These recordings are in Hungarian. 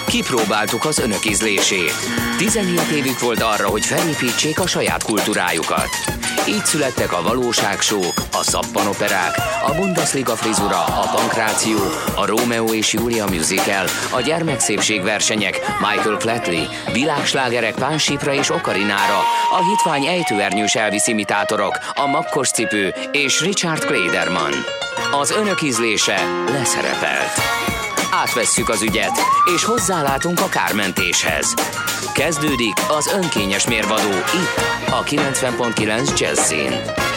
Kipróbáltuk az önök ízlését. 17 évük volt arra, hogy felépítsék a saját kultúrájukat. Így születtek a valóságsók, a szappanoperák, a Bundesliga frizura, a pankráció, a Rómeó és Júlia musical, a gyermekszépségversenyek, Michael Flatley, világslágerek Pánsípra és Okarinára, a hitvány ejtőernyős Elvis imitátorok, a makkos cipő és Richard Klederman. Az önök ízlése leszerepelt. Átvesszük az ügyet, és hozzálátunk a kármentéshez. Kezdődik az önkényes mérvadó itt, a 90.9 Jazzin.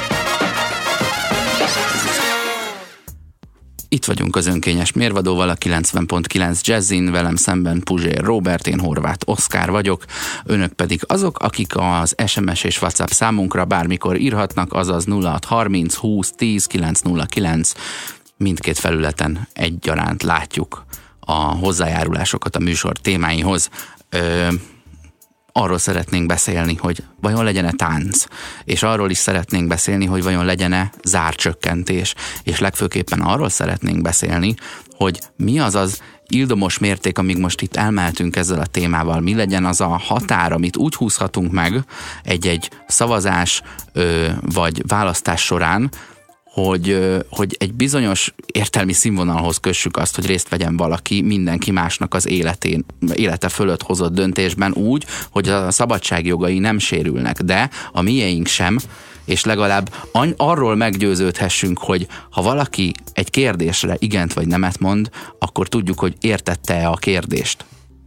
Itt vagyunk az önkényes mérvadóval, a 90.9 Jazzin, velem szemben Puzsér Róbert, én Horváth Oszkár vagyok, önök pedig azok, akik az SMS és WhatsApp számunkra bármikor írhatnak, azaz 0630 20 10 909. Mindkét felületen egyaránt látjuk a hozzájárulásokat a műsor témáihoz. Arról szeretnénk beszélni, hogy vajon legyen-e tánc, és arról is szeretnénk beszélni, hogy vajon legyen-e zárcsökkentés, és legfőképpen arról szeretnénk beszélni, hogy mi az az ildomos mérték, amíg most itt elmehetünk ezzel a témával, mi legyen az a határ, amit úgy húzhatunk meg egy szavazás vagy választás során, hogy egy bizonyos értelmi színvonalhoz kössük azt, hogy részt vegyen valaki mindenki másnak az élete fölött hozott döntésben úgy, hogy a szabadságjogai nem sérülnek, de a miénk sem, és legalább arról meggyőződhessünk, hogy ha valaki egy kérdésre igent vagy nemet mond, akkor tudjuk, hogy értette-e a kérdést.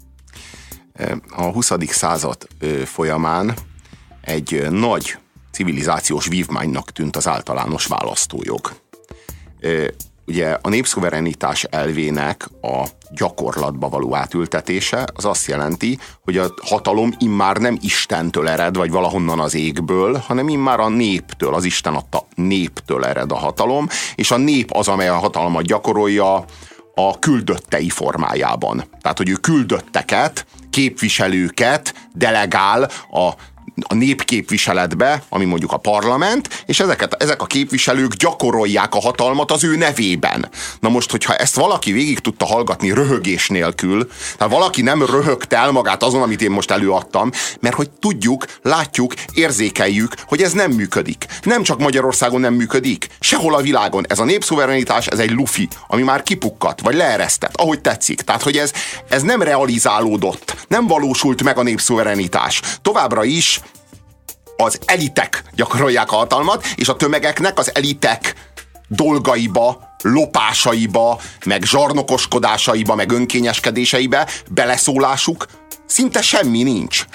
A 20. század folyamán egy nagy civilizációs vívmánynak tűnt az általános választójog. Ugye a népszuverenitás elvének a gyakorlatba való átültetése az azt jelenti, hogy a hatalom immár nem Istentől ered, vagy valahonnan az égből, hanem immár a néptől, az Isten adta néptől ered a hatalom, és a nép az, amely a hatalmat gyakorolja a küldöttei formájában. Tehát, hogy ő küldötteket, képviselőket delegál a népképviseletbe, ami mondjuk a parlament, és ezek a képviselők gyakorolják a hatalmat az ő nevében. Na most, hogyha ezt valaki végig tudta hallgatni röhögés nélkül, tehát valaki nem röhögte el magát azon, amit én most előadtam, mert hogy tudjuk, látjuk, érzékeljük, hogy ez nem működik. Nem csak Magyarországon nem működik, sehol a világon. Ez a népszuverenitás, ez egy lufi, ami már kipukkadt, vagy leeresztett, ahogy tetszik. Tehát, hogy ez nem realizálódott, nem valósult meg a népszuverenitás. Továbbra is az elitek gyakorolják a hatalmat, és a tömegeknek az elitek dolgaiba, lopásaiba, meg zsarnokoskodásaiba, meg önkényeskedéseibe beleszólásuk szinte semmi nincs.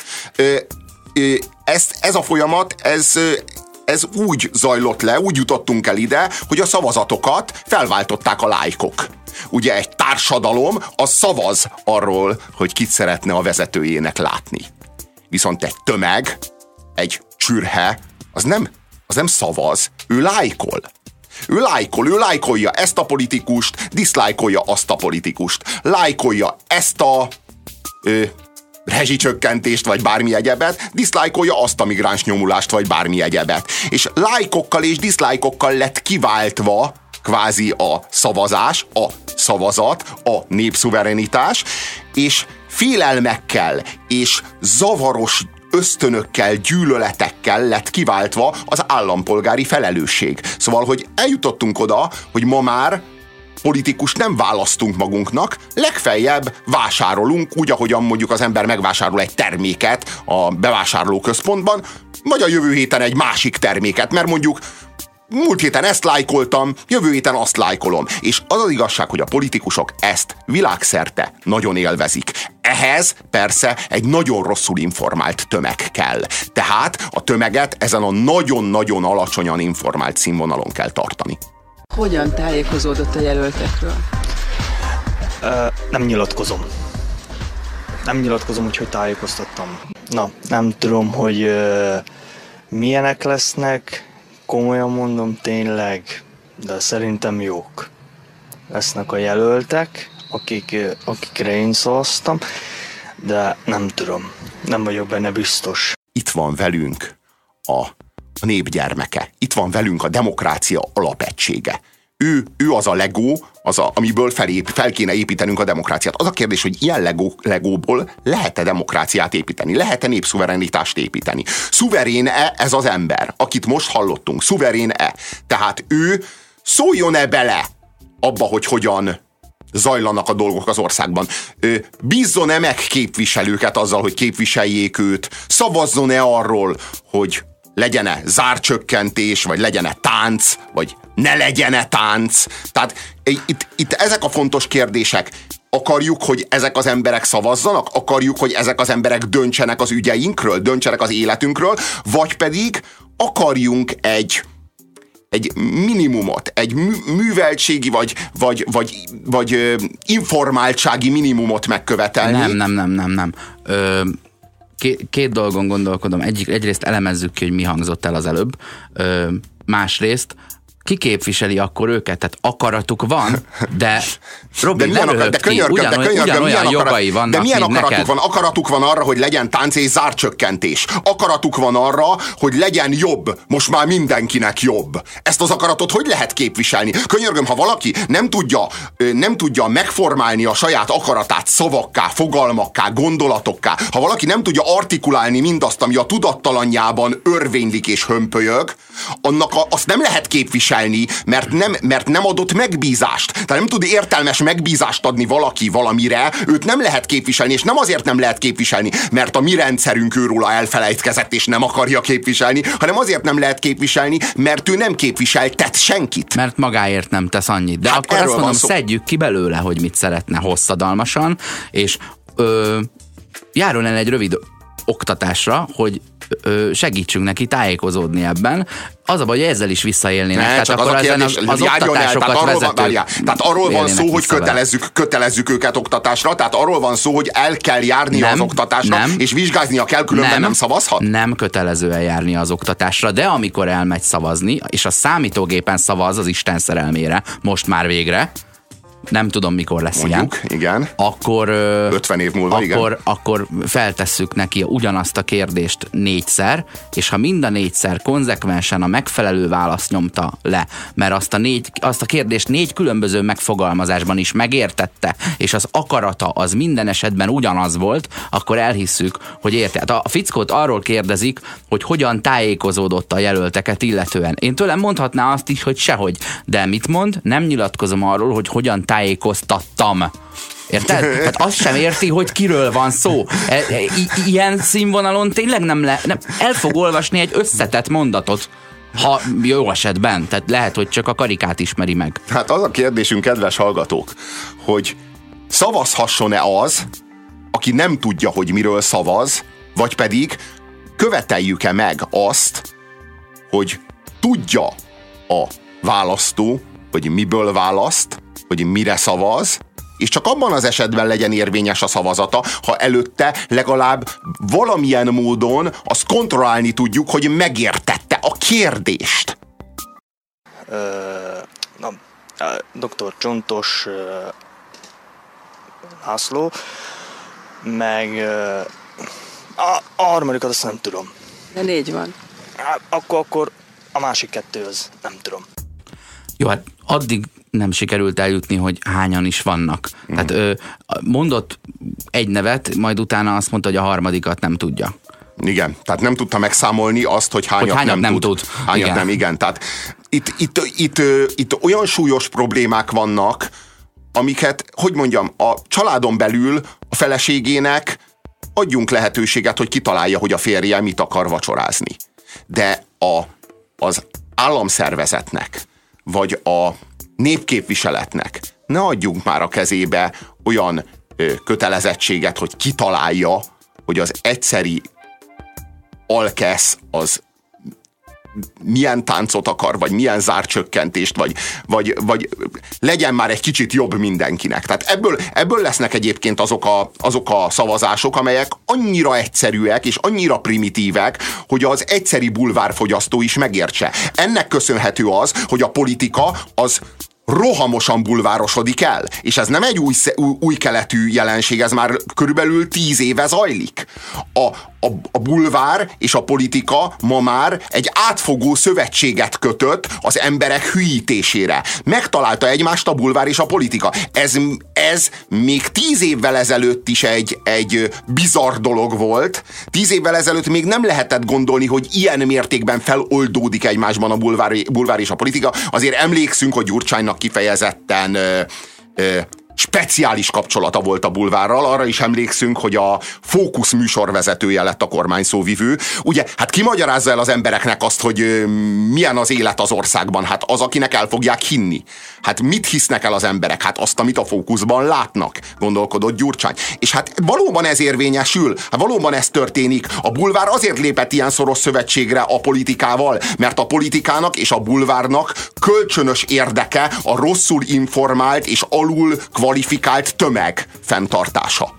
Ez a folyamat, ez úgy zajlott le, úgy jutottunk el ide, hogy a szavazatokat felváltották a laikok. Ugye egy társadalom az szavaz arról, hogy kit szeretne a vezetőjének látni. Viszont egy tömeg, egy csürhe, az nem szavaz, ő lájkol. Ő lájkolja ezt a politikust, diszlájkolja azt a politikust. Lájkolja ezt a rezsicsökkentést, vagy bármi egyebet, diszlájkolja azt a migráns nyomulást, vagy bármi egyebet. És lájkokkal és diszlájkokkal lett kiváltva kvázi a szavazás, a szavazat, a népszuverenitás, és félelmekkel és zavaros ösztönökkel, gyűlöletekkel lett kiváltva az állampolgári felelősség. Szóval, hogy eljutottunk oda, hogy ma már politikus nem választunk magunknak, legfeljebb vásárolunk, úgy, ahogyan mondjuk az ember megvásárol egy terméket a bevásárlóközpontban, vagy a jövő héten egy másik terméket, mert mondjuk múlt héten ezt lájkoltam, jövő héten azt lájkolom. És az az igazság, hogy a politikusok ezt világszerte nagyon élvezik. Ehhez persze egy nagyon rosszul informált tömeg kell. Tehát a tömeget ezen a nagyon-nagyon alacsonyan informált színvonalon kell tartani. Hogyan tájékozódott a jelöltekről? Nem nyilatkozom. Nem nyilatkozom, úgyhogy tájékoztattam. Na, nem tudom, hogy milyenek lesznek. Komolyan mondom, tényleg, de szerintem jók lesznek a jelöltek, akikre én szavaztam, de nem tudom, nem vagyok benne biztos. Itt van velünk a nép gyermeke, itt van velünk a demokrácia alapegysége. ő az a Lego, amiből fel kéne építenünk a demokráciát. Az a kérdés, hogy ilyen Legóból lehet-e demokráciát építeni? Lehet-e népszuverenitást építeni? Szuverén-e ez az ember, akit most hallottunk? Szuverén-e? Tehát ő szóljon-e bele abba, hogy hogyan zajlanak a dolgok az országban? Bízzon-e meg képviselőket azzal, hogy képviseljék őt? Szavazzon-e arról, hogy legyen-e zárcsökkentés, vagy legyen-e tánc, vagy ne legyen-e tánc? Tehát itt ezek a fontos kérdések. Akarjuk, hogy ezek az emberek szavazzanak? Akarjuk, hogy ezek az emberek döntsenek az ügyeinkről, döntsenek az életünkről? Vagy pedig akarjunk egy minimumot, egy műveltségi vagy informáltsági minimumot megkövetelni? Nem. Két dolgon gondolkodom. Egyrészt elemezzük ki, hogy mi hangzott el az előbb. Másrészt ki képviseli akkor őket? Tehát akaratuk van, de Robi, ugyanolyan jogai vannak, de milyen akaratuk neked. van? Akaratuk van arra, hogy legyen tánc és zárcsökkentés. Akaratuk van arra, hogy legyen jobb. Most már mindenkinek jobb. Ezt az akaratot hogy lehet képviselni? Könyörgöm, ha valaki nem tudja megformálni a saját akaratát szavakká, fogalmakká, gondolatokká, ha valaki nem tudja artikulálni mindazt, ami a tudattalanjában örvénylik és hömpölyög, azt nem lehet képviselni, mert nem adott megbízást. Tehát nem tud értelmes megbízást adni valaki valamire, őt nem lehet képviselni, és nem azért nem lehet képviselni, mert a mi rendszerünk őróla elfelejtkezett, és nem akarja képviselni, hanem azért nem lehet képviselni, mert ő nem képviseltet senkit. Mert magáért nem tesz annyit. De akkor azt mondom, szedjük ki belőle, hogy mit szeretne hosszadalmasan, és járjon el egy rövid oktatásra, hogy segítsünk neki tájékozódni ebben. Az a baj, hogy ezzel is visszaélnének. Tehát akkor az oktatásokat vezetők. Tehát arról van szó, hogy kötelezzük őket oktatásra, tehát arról van szó, hogy el kell járni az oktatásra, és vizsgáznia kell, különben nem szavazhat? Nem kötelező eljárni az oktatásra, de amikor elmegy szavazni, és a számítógépen szavaz az Isten szerelmére, most már végre, nem tudom, mikor lesz mondjuk, igen. Akkor 50 év múlva, akkor feltesszük neki ugyanazt a kérdést 4-szer, és ha mind a 4-szer konzekvensen a megfelelő választ nyomta le, mert azt a kérdést 4 különböző megfogalmazásban is megértette, és az akarata az minden esetben ugyanaz volt, akkor elhisszük, hogy érte. Hát a fickót arról kérdezik, hogy hogyan tájékozódott a jelölteket illetően. Én tőlem mondhatná azt is, hogy sehogy. De mit mond? Nem nyilatkozom arról, hogy hogyan tájékoztattam. Érted? Tehát azt sem érti, hogy kiről van szó. Ilyen színvonalon tényleg nem el fog olvasni egy összetett mondatot. Ha jó esetben. Tehát lehet, hogy csak a karikát ismeri meg. Hát az a kérdésünk, kedves hallgatók, hogy szavazhasson-e az, aki nem tudja, hogy miről szavaz, vagy pedig követeljük-e meg azt, hogy tudja a választó, hogy miből választ, hogy mire szavaz, és csak abban az esetben legyen érvényes a szavazata, ha előtte legalább valamilyen módon azt kontrollálni tudjuk, hogy megértette a kérdést. Dr. Csontos László, meg a harmadikat azt nem tudom. De 4 van. Akkor a másik 2 az nem tudom. Jó, hát addig nem sikerült eljutni, hogy hányan is vannak. Tehát mondott egy nevet, majd utána azt mondta, hogy a harmadikat nem tudja. Igen, tehát nem tudta megszámolni azt, hogy hányat nem tud. Hányat igen. Nem, igen. Tehát itt olyan súlyos problémák vannak, amiket, hogy mondjam, a családon belül a feleségének adjunk lehetőséget, hogy kitalálja, hogy a férje mit akar vacsorázni. De az államszervezetnek, vagy a népképviseletnek ne adjunk már a kezébe olyan kötelezettséget, hogy kitalálja, hogy az egyszeri alkesz az milyen táncot akar, vagy milyen zárcsökkentést, vagy legyen már egy kicsit jobb mindenkinek. Tehát ebből lesznek egyébként azok a szavazások, amelyek annyira egyszerűek és annyira primitívek, hogy az egyszeri bulvárfogyasztó is megértse. Ennek köszönhető az, hogy a politika az rohamosan bulvárosodik el. És ez nem egy új keletű jelenség, ez már körülbelül 10 éve zajlik. A bulvár és a politika ma már egy átfogó szövetséget kötött az emberek hülyítésére. Megtalálta egymást a bulvár és a politika. Ez még 10 évvel ezelőtt is egy bizarr dolog volt. 10 évvel ezelőtt még nem lehetett gondolni, hogy ilyen mértékben feloldódik egymásban a bulvár és a politika. Azért emlékszünk, hogy Gyurcsánynak kifejezetten speciális kapcsolata volt a bulvárral, arra is emlékszünk, hogy a Fókusz műsorvezetője lett a kormány szóvivő. Ugye, hát ki magyarázza el az embereknek azt, hogy milyen az élet az országban? Hát az, akinek el fogják hinni. Hát mit hisznek el az emberek? Hát azt, amit a Fókuszban látnak, gondolkodott Gyurcsány. És hát valóban ez érvényesül, hát valóban ez történik. A bulvár azért lépett ilyen szoros szövetségre a politikával, mert a politikának és a bulvárnak kölcsönös érdeke a rosszul informált és alul kvalifikált tömeg fenntartása.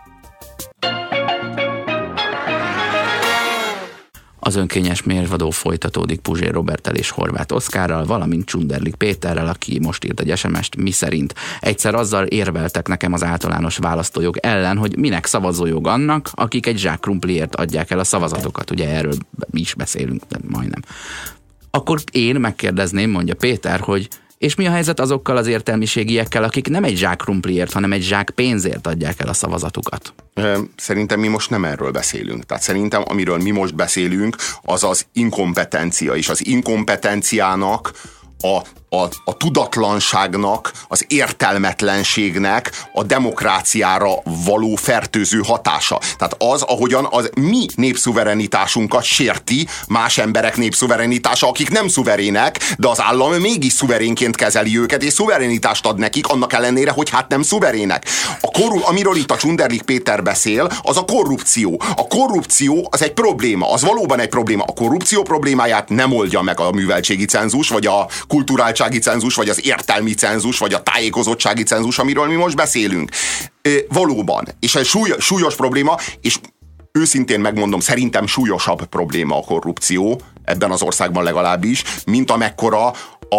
Az önkényes mérvadó folytatódik Puzsér Roberttel és Horváth Oszkárral, valamint Csunderlik Péterrel, aki most írt egy SMS-t, miszerint egyszer azzal érveltek nekem az általános választójog ellen, hogy minek szavazójog annak, akik egy zsák krumpliért adják el a szavazatokat. Ugye erről mi is beszélünk, de majdnem. Akkor én megkérdezném, mondja Péter, hogy és mi a helyzet azokkal az értelmiségiekkel, akik nem egy zsák krumpliért, hanem egy zsák pénzért adják el a szavazatukat? Szerintem mi most nem erről beszélünk. Tehát szerintem, amiről mi most beszélünk, az az inkompetencia, és az inkompetenciának a tudatlanságnak, az értelmetlenségnek a demokráciára való fertőző hatása. Tehát az, ahogyan az mi népszuverenitásunkat sérti más emberek népszuverenitása, akik nem szuverének, de az állam mégis szuverénként kezeli őket, és szuverenitást ad nekik, annak ellenére, hogy hát nem szuverének. Amiről itt a Csunderlik Péter beszél, az a korrupció. A korrupció az egy probléma, az valóban egy probléma. A korrupció problémáját nem oldja meg a műveltségi cenzus, vagy a kulturáltsági cenzus, vagy az értelmi cenzus, vagy a tájékozottsági cenzus, amiről mi most beszélünk. Valóban. És ez súlyos probléma, és őszintén megmondom, szerintem súlyosabb probléma a korrupció, ebben az országban legalábbis, mint amekkora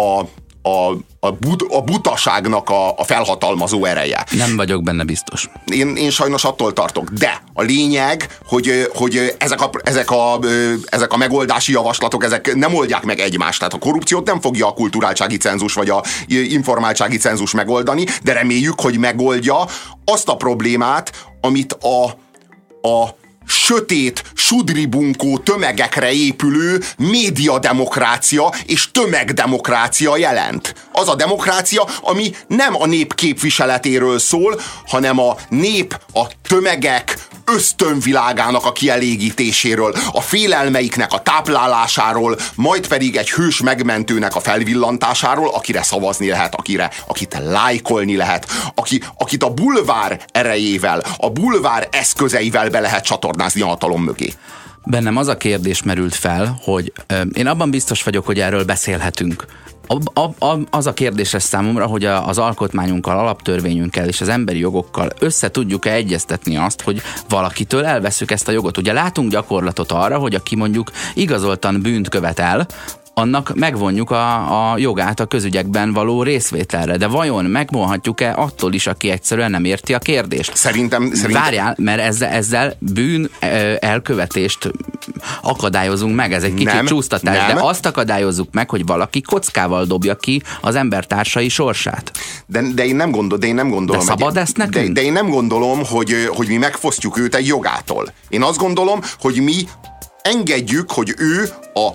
a butaságnak a felhatalmazó ereje. Nem vagyok benne biztos. Én sajnos attól tartok. De a lényeg, hogy ezek a megoldási javaslatok, ezek nem oldják meg egymást. Tehát a korrupciót nem fogja a kulturáltsági cenzus vagy a informáltsági cenzus megoldani, de reméljük, hogy megoldja azt a problémát, amit a sötét, sudribunkó tömegekre épülő médiademokrácia és tömegdemokrácia jelent. Az a demokrácia, ami nem a nép képviseletéről szól, hanem a nép, a tömegek ösztönvilágának a kielégítéséről, a félelmeiknek a táplálásáról, majd pedig egy hős megmentőnek a felvillantásáról, akire szavazni lehet, akit lájkolni lehet, akit a bulvár erejével, a bulvár eszközeivel be lehet csatornázni a hatalom mögé. Bennem az a kérdés merült fel, hogy én abban biztos vagyok, hogy erről beszélhetünk. Az a kérdés lesz számomra, hogy az alkotmányunkkal, alaptörvényünkkel és az emberi jogokkal össze tudjuk-e egyeztetni azt, hogy valakitől elvesszük ezt a jogot. Ugye látunk gyakorlatot arra, hogy aki mondjuk igazoltan bűnt követel, annak megvonjuk a jogát a közügyekben való részvételre. De vajon megvonhatjuk-e attól is, aki egyszerűen nem érti a kérdést? Szerintem... Várjál, mert ezzel bűn elkövetést akadályozunk meg. Ez egy kicsit csúsztatás, de azt akadályozzuk meg, hogy valaki kockával dobja ki az embertársai sorsát. De én nem gondolom... De szabad ezt nekünk? De én nem gondolom, hogy mi megfosztjuk őt egy jogától. Én azt gondolom, hogy mi engedjük, hogy ő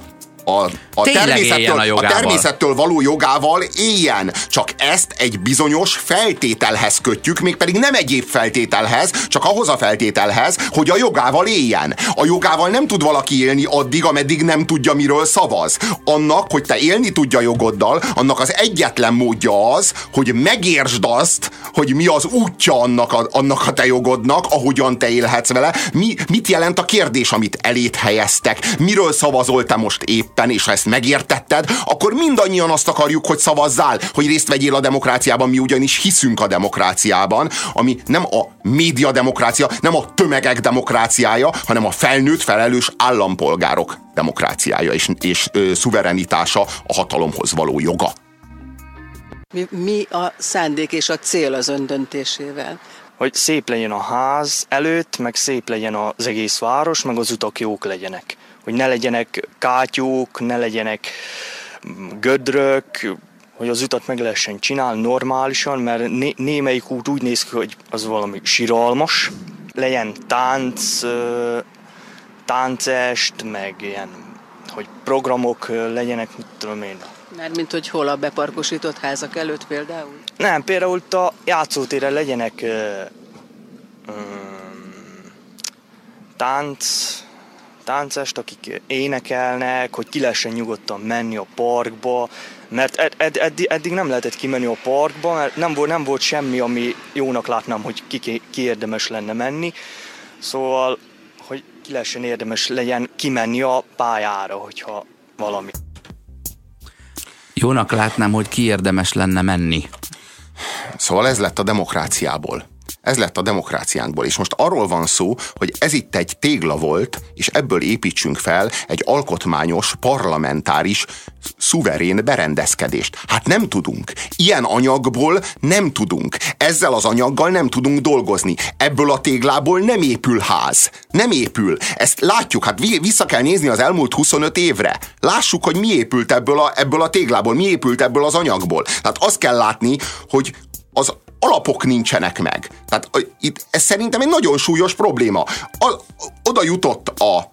a természettől való jogával éljen. Csak ezt egy bizonyos feltételhez kötjük, mégpedig nem egyéb feltételhez, csak ahhoz a feltételhez, hogy a jogával éljen. A jogával nem tud valaki élni addig, ameddig nem tudja, miről szavaz. Annak, hogy te élni tudja jogoddal, annak az egyetlen módja az, hogy megértsd azt, hogy mi az útja annak a te jogodnak, ahogyan te élhetsz vele. Mit jelent a kérdés, amit elét helyeztek? Miről szavazol te most éppen, és ha ezt megértetted, akkor mindannyian azt akarjuk, hogy szavazzál, hogy részt vegyél a demokráciában, mi ugyanis hiszünk a demokráciában, ami nem a médiademokrácia, nem a tömegek demokráciája, hanem a felnőtt, felelős állampolgárok demokráciája és szuverenitása, a hatalomhoz való joga. Mi a szándék és a cél az öndöntésével? Hogy szép legyen a ház előtt, meg szép legyen az egész város, meg az utak jók legyenek. Hogy ne legyenek kátyúk, ne legyenek gödrök, hogy az utat meg lehessen csinálni normálisan, mert némelyik út úgy néz ki, hogy az valami siralmas. Legyen táncest, meg ilyen, hogy programok legyenek, mit tudom én. Mármint, hogy hol a beparkosított házak előtt például? Nem, például itt a játszótéren legyenek táncest, akik énekelnek, hogy ki lehessen nyugodtan menni a parkba, mert eddig nem lehetett kimenni a parkba, mert nem volt semmi, ami jónak látnám, hogy ki érdemes lenne menni. Szóval, hogy ki lehessen érdemes legyen kimenni a pályára, hogyha valami. Jónak látnám, hogy ki érdemes lenne menni. Szóval ez lett a demokráciából. Ez lett a demokráciánkból. És most arról van szó, hogy ez itt egy tégla volt, és ebből építsünk fel egy alkotmányos, parlamentáris, szuverén berendezkedést. Hát nem tudunk. Ilyen anyagból nem tudunk. Ezzel az anyaggal nem tudunk dolgozni. Ebből a téglából nem épül ház. Nem épül. Ezt látjuk, hát vissza kell nézni az elmúlt 25 évre. Lássuk, hogy mi épült ebből a téglából, mi épült ebből az anyagból. Tehát azt kell látni, hogy az alapok nincsenek meg. Tehát itt ez szerintem egy nagyon súlyos probléma. Oda jutott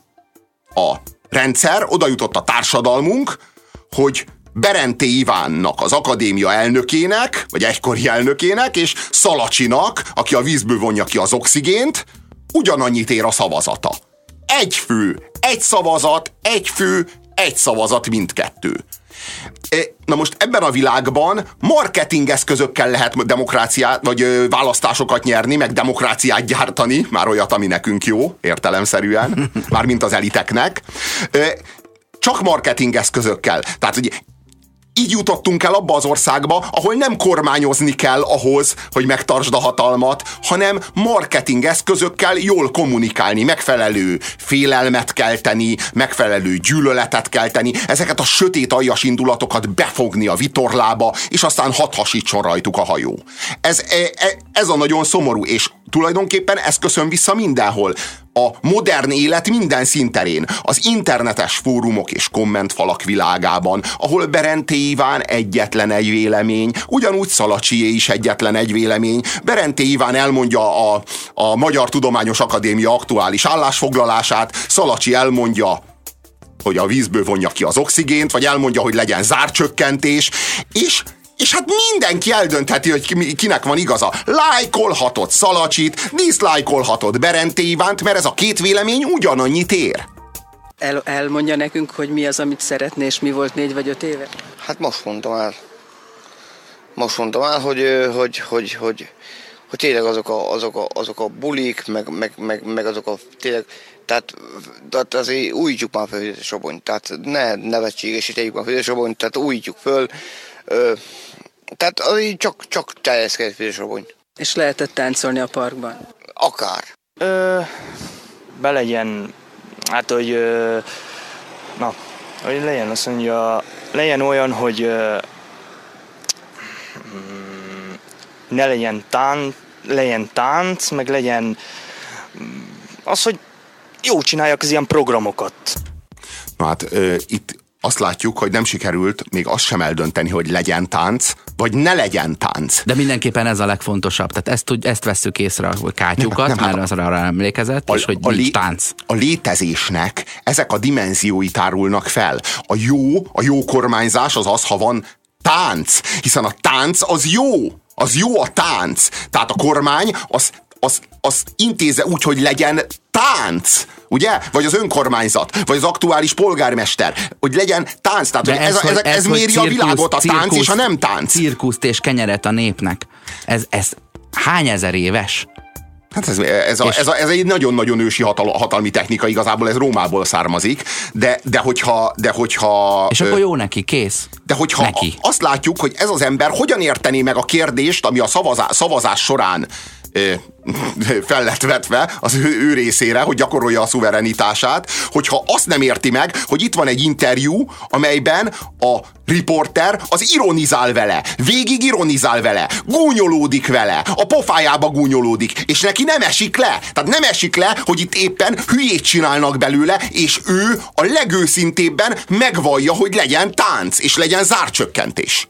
a rendszer, oda jutott a társadalmunk, hogy Berente Ivánnak, az akadémia elnökének, vagy egykori elnökének, és Szalacsinak, aki a vízből vonja ki az oxigént, ugyanannyit ér a szavazata. Egy fő, egy szavazat, egy fő, egy szavazat mindkettő. Na most ebben a világban marketing eszközökkel lehet demokráciát, vagy választásokat nyerni, meg demokráciát gyártani, már olyat, ami nekünk jó, értelemszerűen, mármint az eliteknek. Csak marketing eszközökkel. Tehát, hogy így jutottunk el abba az országba, ahol nem kormányozni kell ahhoz, hogy megtartsd a hatalmat, hanem marketing eszközökkel jól kommunikálni, megfelelő félelmet kelteni, megfelelő gyűlöletet kelteni, ezeket a sötét aljas indulatokat befogni a vitorlába, és aztán hadd hasítson rajtuk a hajó. Ez a nagyon szomorú, és tulajdonképpen ez köszön vissza mindenhol. A modern élet minden szinterén, az internetes fórumok és kommentfalak világában, ahol Berente Iván egyetlen egy vélemény, ugyanúgy Szalacsié is egyetlen egy vélemény. Berente Iván elmondja a Magyar Tudományos Akadémia aktuális állásfoglalását, Szalacsi elmondja, hogy a vízből vonja ki az oxigént, vagy elmondja, hogy legyen zárcsökkentés, és hát mindenki eldöntheti, hogy kinek van igaza. Lájkolhatod Szalacsit, diszlájkolhatod Berente Ivánt, mert ez a két vélemény ugyanannyit ér. Elmondja nekünk, hogy mi az, amit szeretné, és mi volt 4 vagy 5 éve? Hát most mondtam el. Hogy tényleg azok a bulik, meg azok a tényleg, tehát azért újítjuk már fel a Sobonyt, tehát ne nevetségesítjük már a Sobonyt, tehát újítjuk föl, tehát csak terjeszkedett Fidesz-Sobony. És lehetett táncolni a parkban? Akár. Be legyen, hát hogy legyen, azt mondja, legyen olyan, hogy ne legyen tánc, meg legyen az, hogy jó csinálják az ilyen programokat. Na hát itt azt látjuk, hogy nem sikerült még azt sem eldönteni, hogy legyen tánc, vagy ne legyen tánc. De mindenképpen ez a legfontosabb. Tehát ezt vesszük észre, hogy kátyukat, mert az arra emlékezett, és hogy nincs tánc. A létezésnek ezek a dimenziói tárulnak fel. A jó kormányzás az, ha van tánc. Hiszen a tánc az jó. Az jó a tánc. Tehát a kormány az intézze úgy, hogy legyen tánc, ugye? Vagy az önkormányzat, vagy az aktuális polgármester, hogy legyen tánc. Tehát ez méri a világot, a tánc és a nem tánc. Cirkuszt és kenyeret a népnek. Ez hány ezer éves? Hát ez egy nagyon-nagyon ősi hatalmi technika, igazából ez Rómából származik, de hogyha... És akkor jó neki, kész. De hogyha azt látjuk, hogy ez az ember hogyan értené meg a kérdést, ami a szavazás során fel lett vetve az ő részére, hogy gyakorolja a szuverenitását, hogyha azt nem érti meg, hogy itt van egy interjú, amelyben a riporter az ironizál vele, végig ironizál vele, gúnyolódik vele, a pofájába gúnyolódik, és neki nem esik le. Tehát nem esik le, hogy itt éppen hülyét csinálnak belőle, és ő a legőszintébben megvallja, hogy legyen tánc, és legyen zárcsökkentés.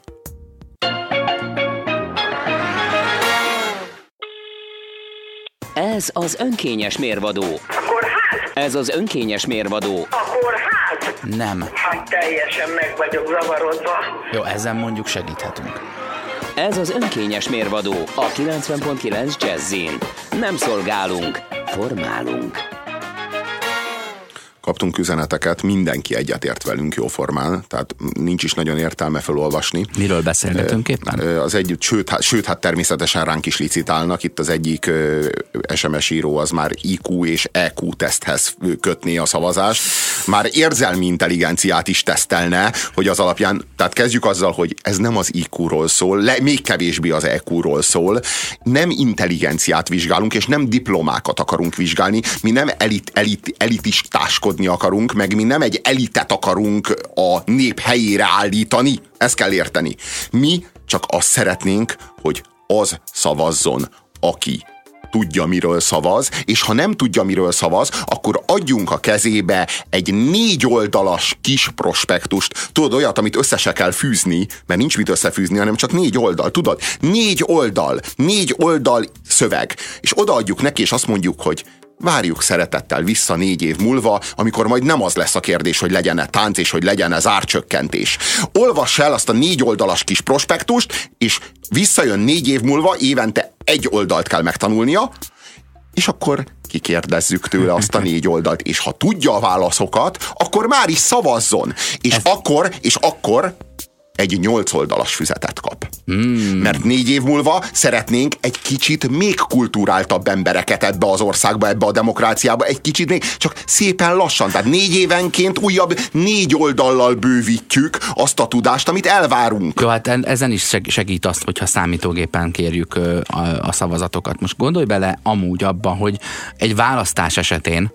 Ez az önkényes mérvadó. Akkor hát? Ez az önkényes mérvadó. Akkor hát? Nem. Hát teljesen meg vagyok zavarodva. Jó, ezen mondjuk segíthetünk. Ez az önkényes mérvadó a 90.9 Jazzin. Nem szolgálunk, formálunk. Kaptunk üzeneteket, mindenki egyetért velünk jóformán, tehát nincs is nagyon értelme felolvasni. Miről beszélgetünk éppen? Az egyik, sőt, hát természetesen ránk is licitálnak. Itt az egyik SMS író az már IQ és EQ teszthez kötné a szavazást. Már érzelmi intelligenciát is tesztelne, hogy az alapján, tehát kezdjük azzal, hogy ez nem az IQ-ról szól, még kevésbé az EQ-ról szól. Nem intelligenciát vizsgálunk, és nem diplomákat akarunk vizsgálni. Mi nem elitistáskodni akarunk, meg mi nem egy elitet akarunk a nép helyére állítani. Ezt kell érteni. Mi csak azt szeretnénk, hogy az szavazzon, aki tudja, miről szavaz, és ha nem tudja, miről szavaz, akkor adjunk a kezébe egy 4 oldalas kis prospektust. Tudod, olyat, amit össze se kell fűzni, mert nincs mit összefűzni, hanem csak 4 oldal. Tudod? 4 oldal szöveg. És odaadjuk neki, és azt mondjuk, hogy várjuk szeretettel vissza 4 év múlva, amikor majd nem az lesz a kérdés, hogy legyen-e tánc, és hogy legyen-e zárcsökkentés. Olvass el azt a 4 oldalas kis prospektust, és visszajön 4 év múlva, évente 1 oldalt kell megtanulnia, és akkor kikérdezzük tőle azt a 4 oldalt, és ha tudja a válaszokat, akkor már is szavazzon. És akkor egy 8 oldalas füzetet kap. Mert 4 év múlva szeretnénk egy kicsit még kulturáltabb embereket ebbe az országba, ebbe a demokráciába, egy kicsit még, csak szépen lassan. Tehát 4 évenként újabb 4 oldallal bővítjük azt a tudást, amit elvárunk. Jó, hát ezen is segít azt, hogyha számítógépen kérjük a szavazatokat. Most gondolj bele amúgy abban, hogy egy választás esetén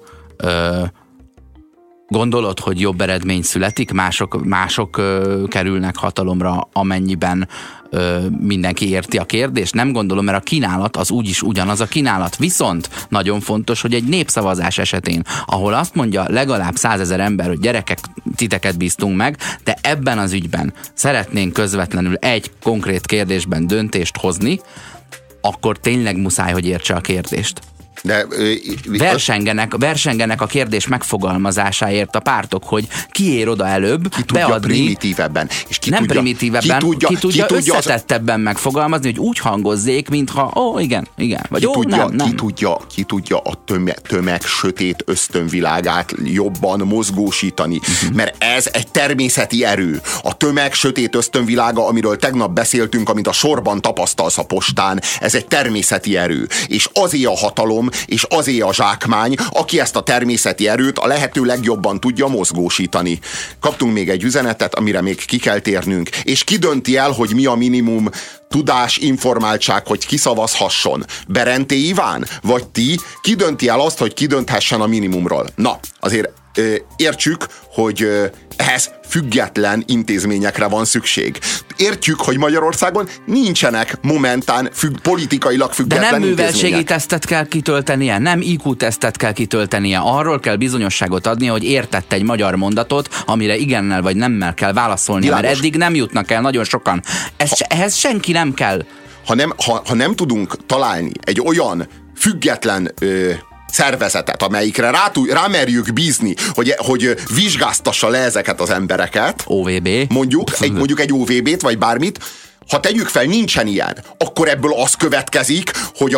gondolod, hogy jobb eredmény születik, mások kerülnek hatalomra, amennyiben mindenki érti a kérdést? Nem gondolom, mert a kínálat az úgyis ugyanaz a kínálat. Viszont nagyon fontos, hogy egy népszavazás esetén, ahol azt mondja legalább 100 000 ember, hogy gyerekek, titeket bíztunk meg, de ebben az ügyben szeretnénk közvetlenül egy konkrét kérdésben döntést hozni, akkor tényleg muszáj, hogy értse a kérdést. De, versengenek a kérdés megfogalmazásáért a pártok, hogy ki ér oda előbb ki tudja beadni. Primitívebben. És ki nem tudja, primitívebben, ki tudja összetettebben megfogalmazni, hogy úgy hangozzék, mintha igen, vagy nem. Ki tudja a tömeg sötét ösztönvilágát jobban mozgósítani, mert ez egy természeti erő. A tömeg sötét ösztönvilága, amiről tegnap beszéltünk, amit a sorban tapasztalsz a postán, ez egy természeti erő. És azért a hatalom, és azé a zsákmány, aki ezt a természeti erőt a lehető legjobban tudja mozgósítani. Kaptunk még egy üzenetet, amire még ki kell térnünk. És ki dönti el, hogy mi a minimum tudás, informáltság, hogy kiszavazhasson? Berenté Iván? Vagy ti? Ki dönti el azt, hogy ki dönthessen a minimumról? Na, azért értsük, hogy ehhez független intézményekre van szükség. Értjük, hogy Magyarországon nincsenek momentán politikailag független intézmények. De nem műveltségi tesztet kell kitöltenie, nem IQ tesztet kell kitöltenie. Arról kell bizonyosságot adnia, hogy értett egy magyar mondatot, amire igennel vagy nemmel kell válaszolnia, mert eddig nem jutnak el nagyon sokan. Ehhez senki nem kell. Ha nem tudunk találni egy olyan független szervezetet, amelyikre rámerjük bízni, hogy vizsgáztassa le ezeket az embereket. OVB. Mondjuk egy OVB-t, vagy bármit. Ha tegyük fel, nincsen ilyen, akkor ebből az következik,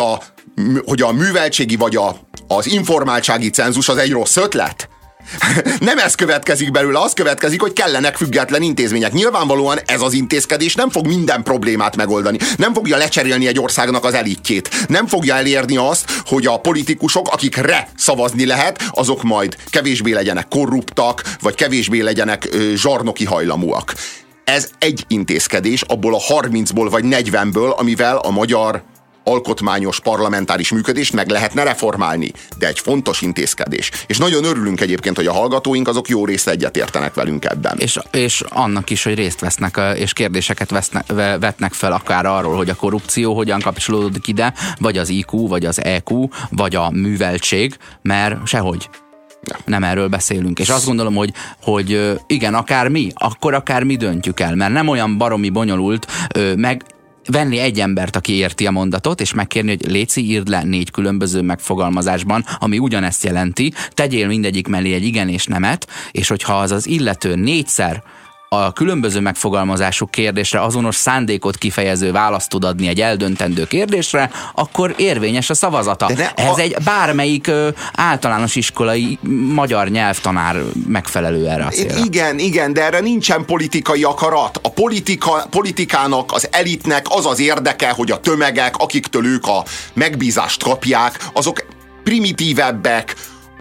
hogy a műveltségi vagy az informáltsági cenzus az egy rossz ötlet. Nem ez következik belőle, az következik, hogy kellenek független intézmények. Nyilvánvalóan ez az intézkedés nem fog minden problémát megoldani. Nem fogja lecserélni egy országnak az elitjét. Nem fogja elérni azt, hogy a politikusok, akikre szavazni lehet, azok majd kevésbé legyenek korruptak, vagy kevésbé legyenek zsarnoki hajlamúak. Ez egy intézkedés abból a 30-ból vagy 40-ből, amivel a magyar alkotmányos parlamentáris működést meg lehetne reformálni, de egy fontos intézkedés. És nagyon örülünk egyébként, hogy a hallgatóink azok jó részt egyetértenek velünk ebben. És annak is, hogy részt vesznek, és kérdéseket vetnek fel akár arról, hogy a korrupció hogyan kapcsolódik ide, vagy az IQ, vagy az EQ, vagy a műveltség, mert sehogy. Nem erről beszélünk. És azt gondolom, hogy igen, akár mi döntjük el, mert nem olyan baromi bonyolult venni egy embert, aki érti a mondatot, és megkérni, hogy léci, írd le 4 különböző megfogalmazásban, ami ugyanezt jelenti, tegyél mindegyik mellé egy igen és nemet, és hogyha az illető 4-szer a különböző megfogalmazású kérdésre azonos szándékot kifejező választ tud adni egy eldöntendő kérdésre, akkor érvényes a szavazata. Ez egy bármelyik általános iskolai magyar nyelvtanár megfelelő erre a célra. Igen, de erre nincsen politikai akarat. A politikának, az elitnek az az érdeke, hogy a tömegek, akiktől ők a megbízást kapják, azok primitívebbek,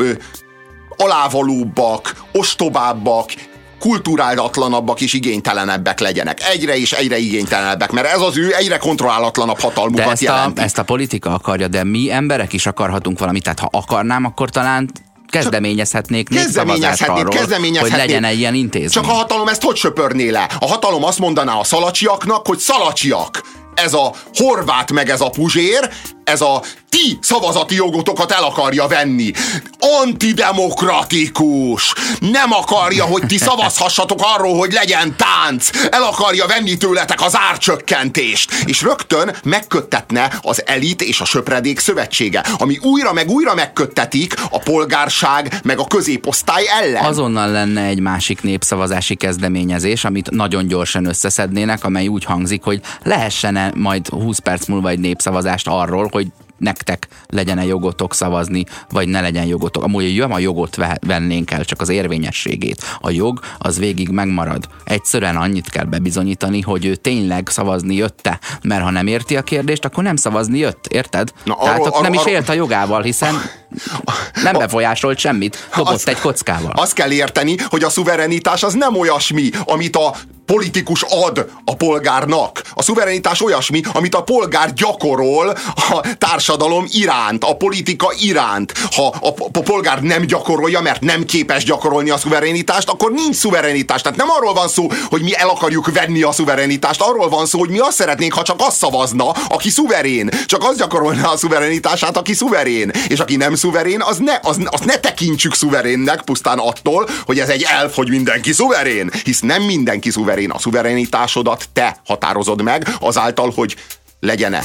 alávalóbbak, ostobábbak, kulturálatlanabbak és igénytelenebbek legyenek. Egyre és egyre igénytelenebbek, mert ez az ő egyre kontrollálatlanabb hatalmukat jelenti. Ezt a politika akarja, de mi emberek is akarhatunk valamit. Tehát ha akarnám, akkor talán kezdeményezhetnék népszavazást arról, hogy legyen egy ilyen intézmény. Csak a hatalom ezt hogy söpörné le? A hatalom azt mondaná a szalacsiaknak, hogy szalacsiak. Ez a horvát meg ez a Puzsér, ez a ti szavazati jogotokat el akarja venni. Antidemokratikus! Nem akarja, hogy ti szavazhassatok arról, hogy legyen tánc. El akarja venni tőletek az árcsökkentést. És rögtön megköttetne az elit és a söpredék szövetsége, ami újra meg újra megköttetik a polgárság meg a középosztály ellen. Azonnal lenne egy másik népszavazási kezdeményezés, amit nagyon gyorsan összeszednének, amely úgy hangzik, hogy lehessen-e majd 20 perc múlva egy népszavazást arról, hogy nektek legyen-e jogotok szavazni, vagy ne legyen jogotok. Amúgy a jogot vennénk el, csak az érvényességét. A jog az végig megmarad. Egyszerűen annyit kell bebizonyítani, hogy ő tényleg szavazni jötte. Mert ha nem érti a kérdést, akkor nem szavazni jött. Érted? Tehát nem is élt a jogával, hiszen nem befolyásolt semmit. Dobott egy kockával. Azt kell érteni, hogy a szuverenitás az nem olyasmi, amit a politikus ad a polgárnak. A szuverenitás olyasmi, amit a polgár gyakorol a társadalom iránt, a politika iránt. Ha a polgár nem gyakorolja, mert nem képes gyakorolni a szuverenitást, akkor nincs szuverenitás. Tehát nem arról van szó, hogy mi el akarjuk venni a szuverenitást, arról van szó, hogy mi azt szeretnénk, ha csak azt szavazna, aki szuverén. Csak azt gyakorolna a szuverenitását, aki szuverén. És aki nem szuverén, azt ne tekintsük szuverénnek pusztán attól, hogy ez egy elf, hogy mindenki szuverén. Hisz nem mindenki szuverén. A szuverenitásodat te határozod meg azáltal, hogy legyen-e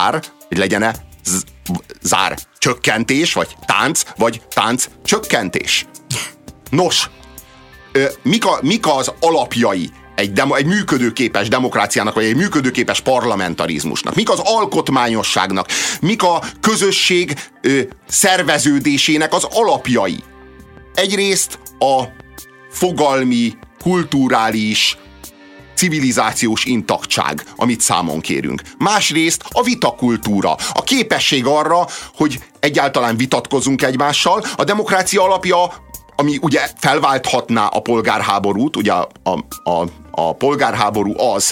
zár csökkentés, vagy tánc csökkentés. Nos, mik az alapjai egy működőképes demokráciának, vagy egy működőképes parlamentarizmusnak? Mik az alkotmányosságnak? Mik a közösség szerveződésének az alapjai? Egyrészt a fogalmi, kulturális, civilizációs intaktság, amit számon kérünk. Másrészt a vitakultúra, a képesség arra, hogy egyáltalán vitatkozunk egymással. A demokrácia alapja, ami ugye felválthatná a polgárháborút, ugye a polgárháború az,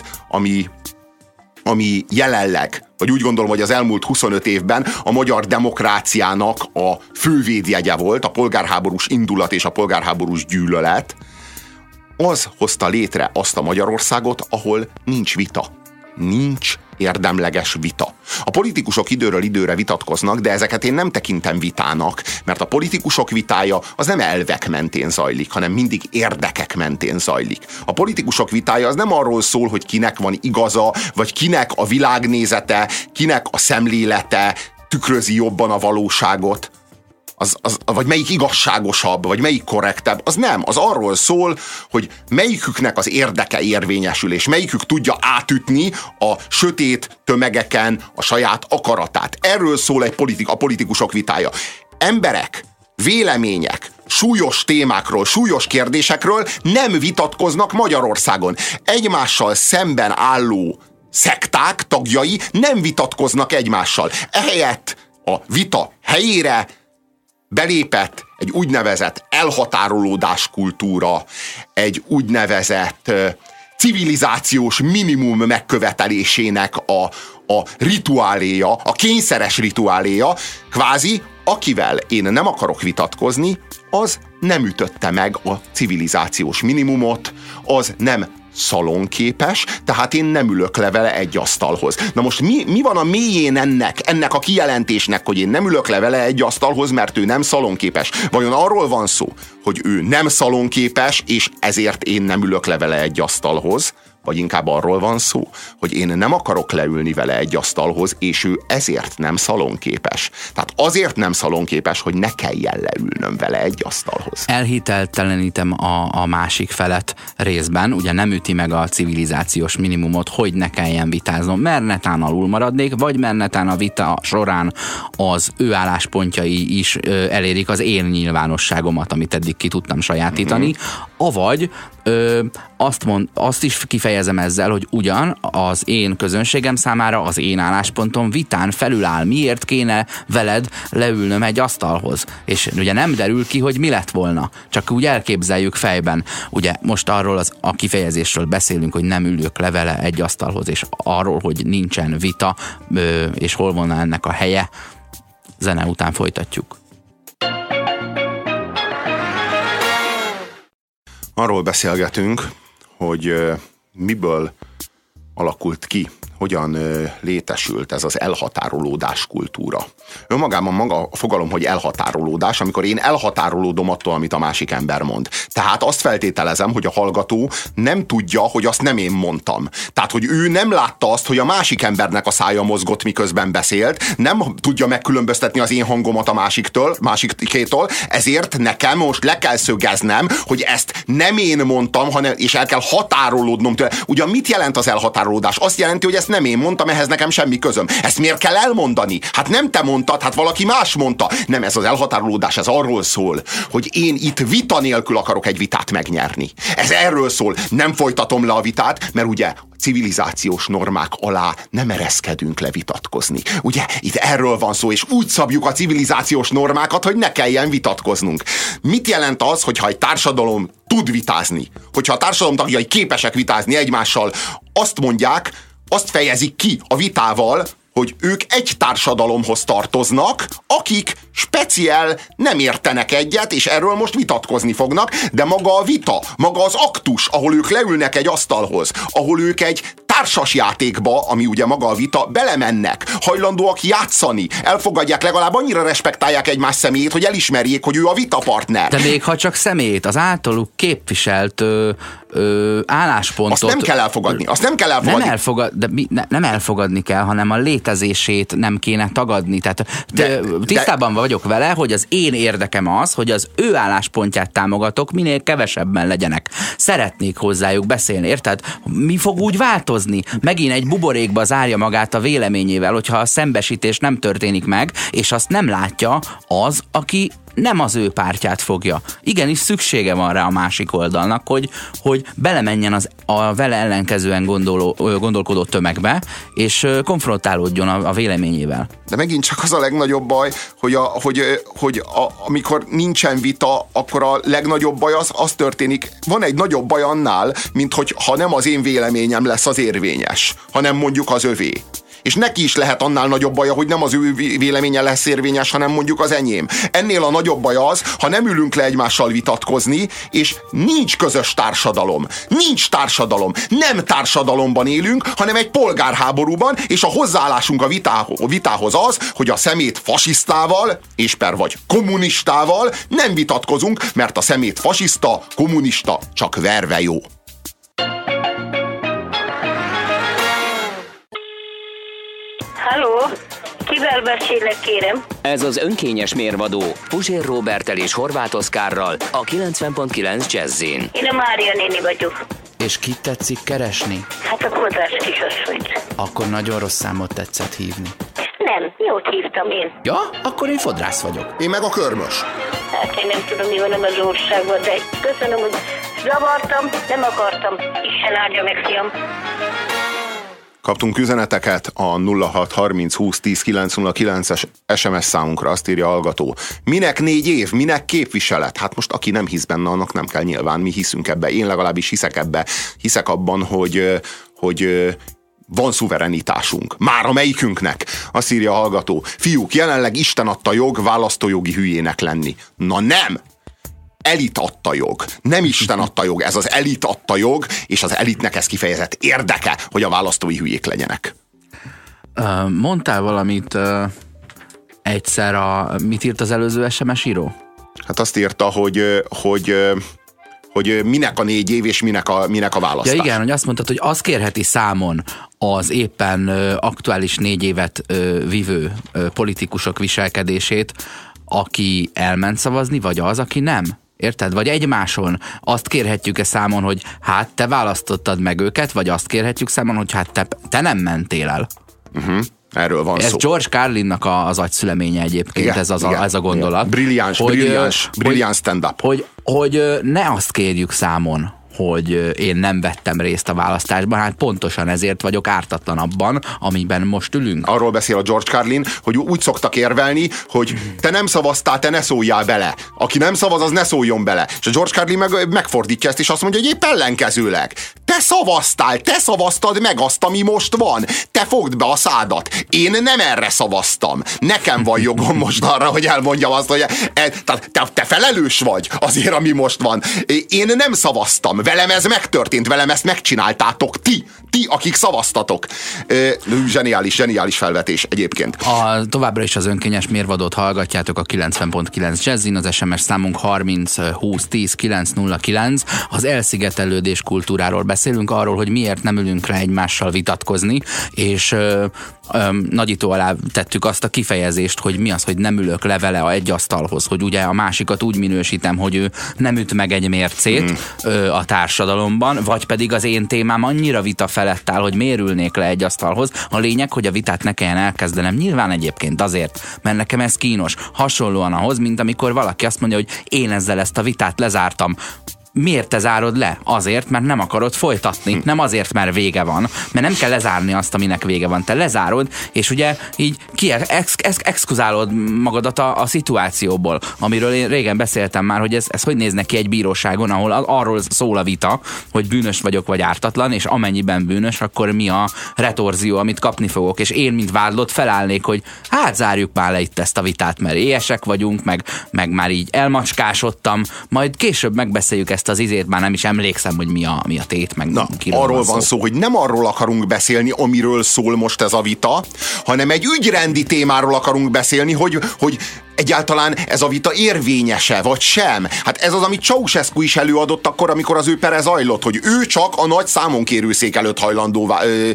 ami jelenleg, vagy úgy gondolom, hogy az elmúlt 25 évben a magyar demokráciának a fővédjegye volt, a polgárháborús indulat és a polgárháborús gyűlölet, az hozta létre azt a Magyarországot, ahol nincs vita. Nincs érdemleges vita. A politikusok időről időre vitatkoznak, de ezeket én nem tekintem vitának, mert a politikusok vitája az nem elvek mentén zajlik, hanem mindig érdekek mentén zajlik. A politikusok vitája az nem arról szól, hogy kinek van igaza, vagy kinek a világnézete, kinek a szemlélete tükrözi jobban a valóságot, vagy melyik igazságosabb, vagy melyik korrektebb, az nem. Az arról szól, hogy melyiküknek az érdeke érvényesül, és melyikük tudja átütni a sötét tömegeken a saját akaratát. Erről szól a politikusok vitája. Emberek, vélemények, súlyos témákról, súlyos kérdésekről nem vitatkoznak Magyarországon. Egymással szemben álló szekták tagjai nem vitatkoznak egymással. Ehelyett a vita helyére belépett egy úgynevezett elhatárolódás kultúra, egy úgynevezett civilizációs minimum megkövetelésének a rituáléja, a kényszeres rituáléja, kvázi akivel én nem akarok vitatkozni, az nem ütötte meg a civilizációs minimumot, az nem szalonképes, tehát én nem ülök le vele egy asztalhoz. Na most mi van a mélyén ennek a kijelentésnek, hogy én nem ülök le vele egy asztalhoz, mert ő nem szalonképes? Vajon arról van szó, hogy ő nem szalonképes, és ezért én nem ülök le vele egy asztalhoz? Vagy inkább arról van szó, hogy én nem akarok leülni vele egy asztalhoz, és ő ezért nem szalonképes. Tehát azért nem szalonképes, hogy ne kelljen leülnöm vele egy asztalhoz. Elhiteltelenítem a másik felet részben, ugye nem üti meg a civilizációs minimumot, hogy ne kelljen vitáznom, mert netán alul maradnék, vagy mert netán a vita során az ő álláspontjai is elérik az én nyilvánosságomat, amit eddig ki tudtam sajátítani, avagy azt is kifejezem ezzel, hogy ugyan az én közönségem számára az én álláspontom vitán felüláll. Miért kéne veled leülnöm egy asztalhoz? És ugye nem derül ki, hogy mi lett volna. Csak úgy elképzeljük fejben. Ugye most arról a kifejezésről beszélünk, hogy nem ülök le vele egy asztalhoz, és arról, hogy nincsen vita, és hol volna ennek a helye. Zene után folytatjuk. Arról beszélgetünk, hogy miből alakult ki, hogyan létesült ez az elhatárolódás kultúra. Önmagában maga a fogalom, hogy elhatárolódás, amikor én elhatárolódom attól, amit a másik ember mond. Tehát azt feltételezem, hogy a hallgató nem tudja, hogy azt nem én mondtam. Tehát, hogy ő nem látta azt, hogy a másik embernek a szája mozgott, miközben beszélt, nem tudja megkülönböztetni az én hangomat a másikétól, ezért nekem most le kell szögeznem, hogy ezt nem én mondtam, és el kell határolódnom tőle. Ugyan mit jelent az elhatárolódás? Azt jelenti, hogy ezt nem én mondtam, ehhez nekem semmi közöm. Ezt miért kell elmondani? Hát nem te mondtad, hát valaki más mondta. Nem, ez az elhatárolódás, ez arról szól, hogy én itt vita nélkül akarok egy vitát megnyerni. Ez erről szól. Nem folytatom le a vitát, mert ugye civilizációs normák alá nem ereszkedünk levitatkozni. Ugye itt erről van szó, és úgy szabjuk a civilizációs normákat, hogy ne kelljen vitatkoznunk. Mit jelent az, hogyha egy társadalom tud vitázni? Hogyha a társadalom tagjai képesek vitázni egymással, azt mondják, azt fejezik ki a vitával, hogy ők egy társadalomhoz tartoznak, akik speciál nem értenek egyet, és erről most vitatkozni fognak, de maga a vita, maga az aktus, ahol ők leülnek egy asztalhoz, ahol ők egy társasjátékba, ami ugye maga a vita, belemennek, hajlandóak játszani, elfogadják, legalább annyira respektálják egymás személyét, hogy elismerjék, hogy ő a vitapartner. De még ha csak személyét, az általuk képviselt álláspontot... Azt nem kell elfogadni. Nem elfogadni kell, hanem a létezését nem kéne tagadni. Tehát tisztában vagyok vele, hogy az én érdekem az, hogy az ő álláspontját támogatok, minél kevesebben legyenek. Szeretnék hozzájuk beszélni, érted? Mi fog úgy változni? Megint egy buborékba zárja magát a véleményével, hogyha a szembesítés nem történik meg, és azt nem látja az, aki nem az ő pártját fogja. Igenis szüksége van rá a másik oldalnak, hogy belemenjen a vele ellenkezően gondolkodó tömegbe, és konfrontálódjon a véleményével. De megint csak az a legnagyobb baj, hogy amikor nincsen vita, akkor a legnagyobb baj az történik. Van egy nagyobb baj annál, mint ha nem az én véleményem lesz az érvényes, hanem mondjuk az övé. És neki is lehet annál nagyobb baja, hogy nem az ő véleménye lesz érvényes, hanem mondjuk az enyém. Ennél a nagyobb baj az, ha nem ülünk le egymással vitatkozni, és nincs közös társadalom. Nincs társadalom. Nem társadalomban élünk, hanem egy polgárháborúban, és a hozzáállásunk a vitához az, hogy a szemét fasisztával, és vagy kommunistával nem vitatkozunk, mert a szemét fasiszta, kommunista csak verve jó. Halló, kivel beszélek, kérem? Ez az önkényes mérvadó Puzsér Róberttel és Horváth Oszkárral a 90.9 Jazzin. Én a Mária néni vagyok. És kit tetszik keresni? Hát a Kodrás kisasszonyt. Akkor nagyon rossz számot tetszett hívni. Nem, jót hívtam én. Ja? Akkor én fodrász vagyok. Én meg a körmös. Hát én nem tudom, mi van az országban, de köszönöm, hogy zavartam, nem akartam. Isten áldja meg, fiam. Kaptunk üzeneteket a 0630 20 10 909-es SMS számunkra, azt írja a hallgató. Minek 4 év, minek képviselet? Hát most aki nem hisz benne, annak nem kell nyilván, mi hiszünk ebbe. Én legalábbis hiszek ebbe. Hiszek abban, hogy van szuverenitásunk. Már amelyikünknek. Azt írja a hallgató. Fiúk, jelenleg Isten adta jog választójogi hülyének lenni. Na nem! Elit adta jog. Nem Isten adta jog, ez az elit adta jog, és az elitnek ez kifejezett érdeke, hogy a választói hülyék legyenek. Mondtál valamit egyszer, mit írt az előző SMS író? Hát azt írta, hogy minek a 4 év, és minek a választás. Ja igen, hogy azt mondtad, hogy azt kérheti számon az éppen aktuális 4 évet vívő politikusok viselkedését, aki elment szavazni, vagy az, aki nem? Érted? Vagy egymáson azt kérhetjük-e számon, hogy hát te választottad meg őket, vagy azt kérhetjük számon, hogy hát te nem mentél el. Erről van szó. Ez George Carlinnak az agyszüleménye egyébként, igen, ez a gondolat. Brilliáns stand-up. Hogy ne azt kérjük számon, hogy én nem vettem részt a választásban, hát pontosan ezért vagyok ártatlan abban, amiben most ülünk. Arról beszél a George Carlin, hogy úgy szoktak érvelni, hogy te nem szavaztál, te ne szóljál bele. Aki nem szavaz, az ne szóljon bele. És a George Carlin megfordítja ezt, és azt mondja, hogy épp ellenkezőleg. Te szavaztál, te szavaztad meg azt, ami most van. Te fogd be a szádat. Én nem erre szavaztam. Nekem van jogom most arra, hogy elmondjam azt, hogy te felelős vagy azért, ami most van. Én nem szavaztam. Velem ez megtörtént, velem ezt megcsináltátok. Ti, akik szavaztatok. Zseniális felvetés egyébként. Továbbra is az önkényes mérvadót hallgatjátok a 90.9 Jazzin, az SMS számunk 30 20 10 909. Az elszigetelődés kultúráról beszélünk, arról, hogy miért nem ülünk rá egymással vitatkozni, és nagyító alá tettük azt a kifejezést, hogy mi az, hogy nem ülök le vele egy asztalhoz, hogy ugye a másikat úgy minősítem, hogy ő nem üt meg egy mércét a társadalomban, vagy pedig az én témám annyira vita felett áll, hogy miért ülnék le egy asztalhoz. A lényeg, hogy a vitát ne kelljen elkezdenem. Nyilván egyébként azért, mert nekem ez kínos. Hasonlóan ahhoz, mint amikor valaki azt mondja, hogy én ezzel ezt a vitát lezártam. Miért te zárod le? Azért, mert nem akarod folytatni. Nem azért, mert vége van. Mert nem kell lezárni azt, aminek vége van. Te lezárod, és ugye így exkuzálod magadat a szituációból, amiről én régen beszéltem már, hogy ez hogy néz neki egy bíróságon, ahol arról szól a vita, hogy bűnös vagyok, vagy ártatlan, és amennyiben bűnös, akkor mi a retorzió, amit kapni fogok. És én, mint vádlott, felállnék, hogy hát zárjuk már le itt ezt a vitát, mert éhesek vagyunk, meg már így elmacskásodtam, majd később megbeszéljük ezt az izét, már nem is emlékszem, hogy mi a tét, meg arról van szó, hogy nem arról akarunk beszélni, amiről szól most ez a vita, hanem egy ügyrendi témáról akarunk beszélni, hogy egyáltalán ez a vita érvényese, vagy sem. Hát ez az, amit Ceausescu is előadott akkor, amikor az ő pere zajlott, hogy ő csak a nagy számonkérőszék előtt hajlandó,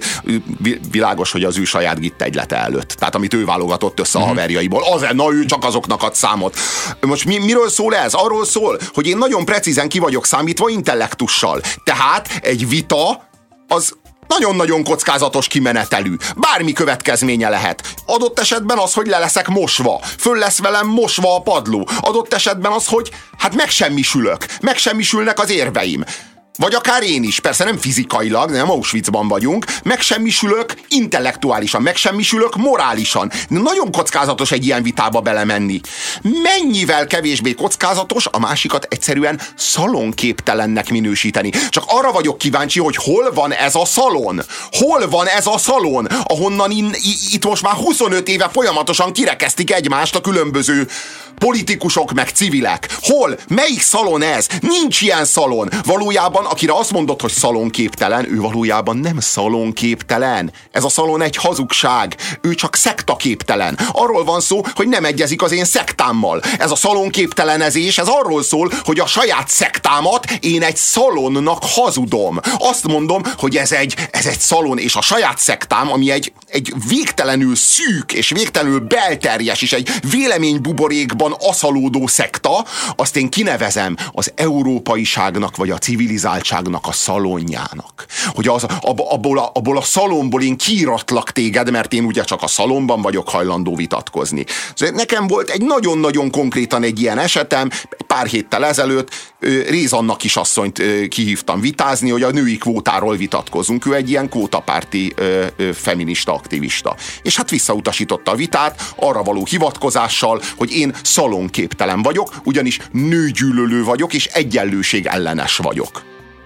világos, hogy az ő saját gittegylete előtt. Tehát amit ő válogatott össze a haverjaiból. Ő csak azoknak ad számot. Most miről szól ez? Arról szól, hogy én nagyon precízen ki vagyok számítva intellektussal. Tehát egy vita az nagyon-nagyon kockázatos kimenetelű. Bármi következménye lehet. Adott esetben az, hogy le leszek mosva. Föl lesz velem mosva a padló. Adott esetben az, hogy hát megsemmisülök. Megsemmisülnek az érveim. Vagy akár én is, persze nem fizikailag, nem Auschwitzban vagyunk, megsemmisülök intellektuálisan, megsemmisülök morálisan. Nagyon kockázatos egy ilyen vitába belemenni. Mennyivel kevésbé kockázatos a másikat egyszerűen szalonképtelennek minősíteni. Csak arra vagyok kíváncsi, hogy hol van ez a szalon? Hol van ez a szalon, ahonnan itt most már 25 éve folyamatosan kirekesztik egymást a különböző politikusok meg civilek. Hol? Melyik szalon ez? Nincs ilyen szalon. Valójában, akire azt mondod, hogy szalonképtelen, ő valójában nem szalonképtelen. Ez a szalon egy hazugság. Ő csak szektaképtelen. Arról van szó, hogy nem egyezik az én szektámmal. Ez a szalonképtelenezés, ez arról szól, hogy a saját szektámat én egy szalonnak hazudom. Azt mondom, hogy ez egy szalon, és a saját szektám, ami egy végtelenül szűk, és végtelenül belterjes, és egy véleménybuborékban aszalódó szekta, azt én kinevezem az európaiságnak, vagy a civilizáltságnak a szalonjának. Hogy abból a szalomból én kiiratlak téged, mert én ugye csak a szalomban vagyok hajlandó vitatkozni. Nekem volt egy nagyon-nagyon konkrétan egy ilyen esetem, pár héttel ezelőtt Réz Anna kisasszonyt kihívtam vitázni, hogy a női kvótáról vitatkozunk. Ő egy ilyen kvótapárti feminista aktivista. És hát visszautasította a vitát arra való hivatkozással, hogy én szalonképtelen vagyok, ugyanis nőgyűlölő vagyok, és egyenlőség ellenes vagyok.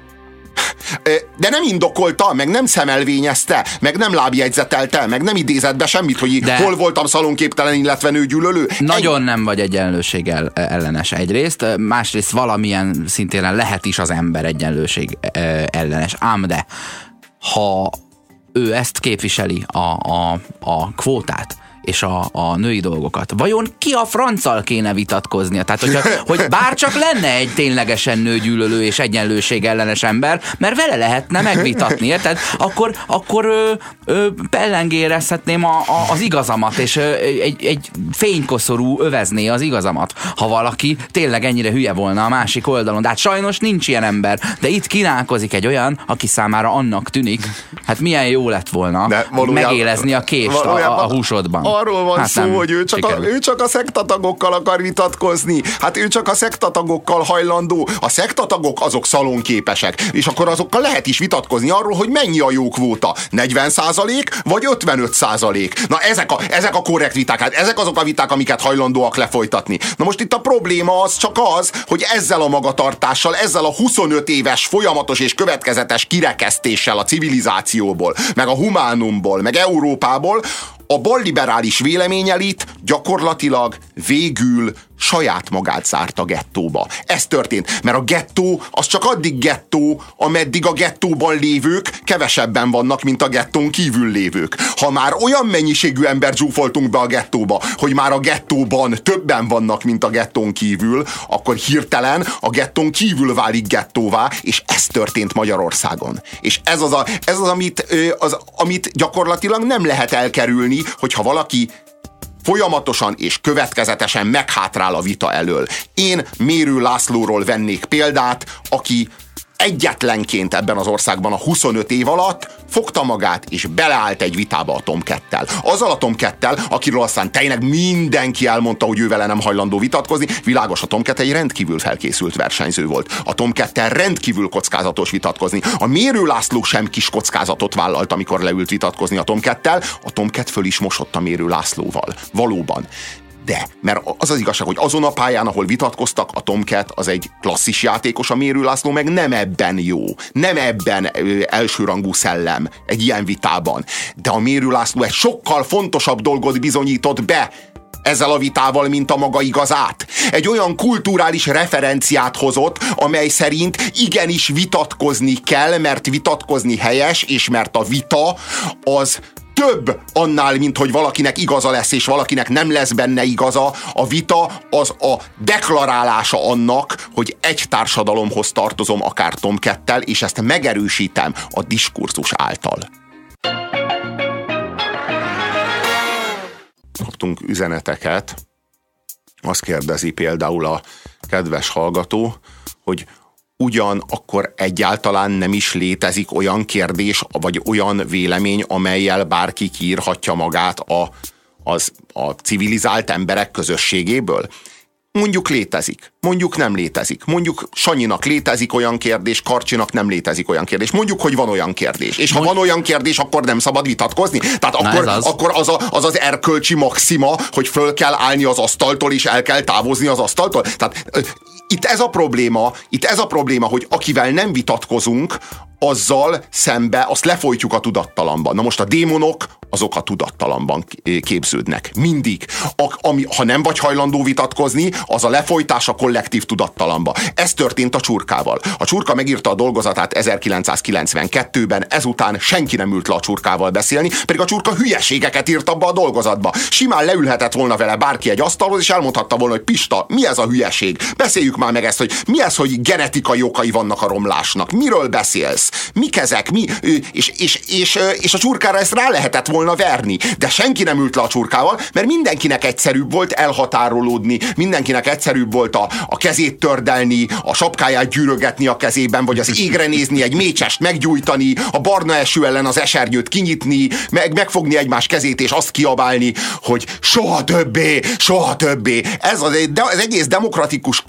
De nem indokolta, meg nem szemelvényezte, meg nem lábjegyzetelte, meg nem idézett be semmit, hogy hol voltam szalonképtelen, illetve nőgyűlölő. Nagyon nem vagy egyenlőség ellenes egyrészt, másrészt valamilyen szintén lehet is az ember egyenlőség ellenes. Ám de, ha ő ezt képviseli, a kvótát, és a női dolgokat. Vajon ki a franccal kéne vitatkoznia? Tehát, hogy bárcsak lenne egy ténylegesen nőgyűlölő és egyenlőség ellenes ember, mert vele lehetne megvitatni, érted? Akkor pellengérezhetném az igazamat, és egy fénykoszorú övezné az igazamat, ha valaki tényleg ennyire hülye volna a másik oldalon. De hát sajnos nincs ilyen ember, de itt kínálkozik egy olyan, aki számára annak tűnik, hát milyen jó lett volna megélezni a kést a húsodban. Arról van szó, hogy ő csak a szektatagokkal akar vitatkozni. Hát ő csak a szektatagokkal hajlandó. A szektatagok azok szalonképesek. És akkor azokkal lehet is vitatkozni arról, hogy mennyi a jó kvóta. 40% vagy 55%. Na ezek a korrekt viták. Hát ezek azok a viták, amiket hajlandóak lefolytatni. Na most itt a probléma az csak az, hogy ezzel a magatartással, ezzel a 25 éves folyamatos és következetes kirekesztéssel a civilizációból, meg a humánumból, meg Európából a balliberális véleményelit gyakorlatilag végül saját magát zárt a gettóba. Ez történt, mert a gettó az csak addig gettó, ameddig a gettóban lévők kevesebben vannak, mint a gettón kívül lévők. Ha már olyan mennyiségű embert zsúfoltunk be a gettóba, hogy már a gettóban többen vannak, mint a gettón kívül, akkor hirtelen a gettón kívül válik gettóvá, és ez történt Magyarországon. És ez az, amit gyakorlatilag nem lehet elkerülni, hogyha valaki folyamatosan és következetesen meghátrál a vita elől. Én Mérő Lászlóról vennék példát, aki egyetlenként ebben az országban a 25 év alatt fogta magát és beleállt egy vitába a Tomcat-tel. Azzal a Tomcat-tel, akiről aztán tényleg mindenki elmondta, hogy ő vele nem hajlandó vitatkozni. Világos, a Tomcat egy rendkívül felkészült versenyző volt. A Tomcat-tel rendkívül kockázatos vitatkozni. A Mérő László sem kis kockázatot vállalt, amikor leült vitatkozni a Tomcat-tel. A Tomcat föl is mosott a Mérő Lászlóval. Valóban. De, mert az az igazság, hogy azon a pályán, ahol vitatkoztak, a Tomcat az egy klasszis játékos, a Mérő László meg nem ebben jó. Nem ebben elsőrangú szellem egy ilyen vitában. De a Mérő László egy sokkal fontosabb dolgot bizonyított be ezzel a vitával, mint a maga igazát. Egy olyan kulturális referenciát hozott, amely szerint igenis vitatkozni kell, mert vitatkozni helyes, és mert a vita az több annál, mint hogy valakinek igaza lesz, és valakinek nem lesz benne igaza. A vita az a deklarálása annak, hogy egy társadalomhoz tartozom, akár Tomcat-tel, és ezt megerősítem a diskurzus által. Kaptunk üzeneteket. Azt kérdezi például a kedves hallgató, hogy ugyanakkor egyáltalán nem is létezik olyan kérdés, vagy olyan vélemény, amellyel bárki kiírhatja magát a civilizált emberek közösségéből. Mondjuk létezik, mondjuk nem létezik. Mondjuk Sanyinak létezik olyan kérdés, Karcsinak nem létezik olyan kérdés. Mondjuk, hogy van olyan kérdés. És ha van olyan kérdés, akkor nem szabad vitatkozni. Tehát akkor az erkölcsi maxima, hogy föl kell állni az asztaltól, és el kell távozni az asztaltól. Tehát itt ez a probléma, hogy akivel nem vitatkozunk, azzal szembe, azt lefolytjuk a tudattalamban. Na most a démonok, azok a tudattalamban képződnek. Mindig. Ha nem vagy hajlandó vitatkozni, az a lefolytás a kollektív tudattalamba. Ez történt a Csurkával. A Csurka megírta a dolgozatát 1992-ben, ezután senki nem ült le a Csurkával beszélni, pedig a Csurka hülyeségeket írt abba a dolgozatba. Simán leülhetett volna vele bárki egy asztalhoz, és elmondhatta volna, hogy Pista, mi ez a hülyeség? Beszéljük már meg ezt, hogy mi ez, hogy genetikai okai vannak a romlásnak? Miről beszélsz? Mik ezek? És a Csurkára ezt rá lehetett volna verni. De senki nem ült le a Csurkával, mert mindenkinek egyszerűbb volt elhatárolódni, mindenkinek egyszerűbb volt a kezét tördelni, a sapkáját gyűrögetni a kezében, vagy az égre nézni, egy mécsest meggyújtani, a barna eső ellen az esernyőt kinyitni, megfogni egymás kezét és azt kiabálni, hogy soha többé, soha többé. Ez az egész demokratikus kartát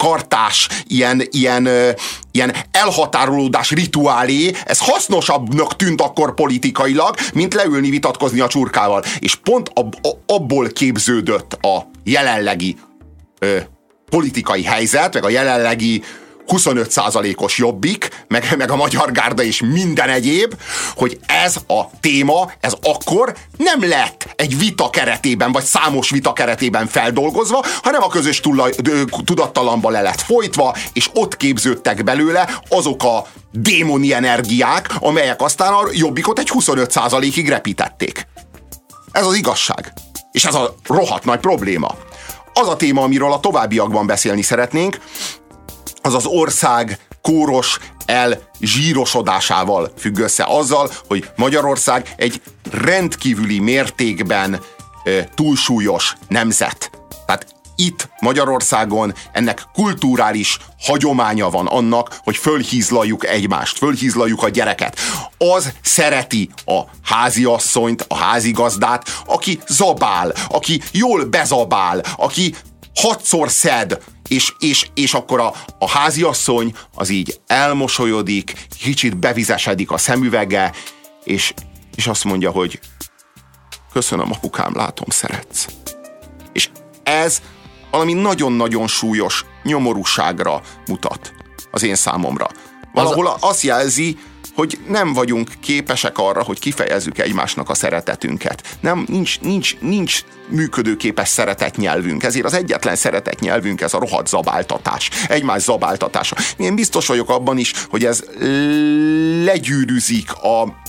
vallás, ilyen elhatárolódás rituálé, ez hasznosabbnak tűnt akkor politikailag, mint leülni vitatkozni a csurkával. És pont abból képződött a jelenlegi politikai helyzet, meg a jelenlegi 25%-os Jobbik, meg a Magyar Gárda és minden egyéb, hogy ez a téma, ez akkor nem lett egy vita keretében, vagy számos vita keretében feldolgozva, hanem a közös tudattalamban le lett folytva, és ott képződtek belőle azok a démoni energiák, amelyek aztán a Jobbikot egy 25%-ig repítették. Ez az igazság. És ez a rohadt nagy probléma. Az a téma, amiről a továbbiakban beszélni szeretnénk, az az ország kóros elzsírosodásával függ össze, azzal, hogy Magyarország egy rendkívüli mértékben túlsúlyos nemzet. Tehát itt Magyarországon ennek kulturális hagyománya van annak, hogy fölhízlaljuk egymást, fölhízlaljuk a gyereket. Az szereti a háziasszonyt, a házigazdát, aki zabál, aki jól bezabál, aki 6-szor szed, és akkor a háziasszony az így elmosolyodik, kicsit bevizesedik a szemüvege, és azt mondja, hogy köszönöm, apukám, látom, szeretsz. És ez valami nagyon-nagyon súlyos nyomorúságra mutat az én számomra. Valahol azt jelzi, hogy nem vagyunk képesek arra, hogy kifejezzük egymásnak a szeretetünket. Nincs működőképes szeretetnyelvünk, ezért az egyetlen szeretetnyelvünk ez a rohadt zabáltatás, egymás zabáltatása. Én biztos vagyok abban is, hogy ez legyűrűzik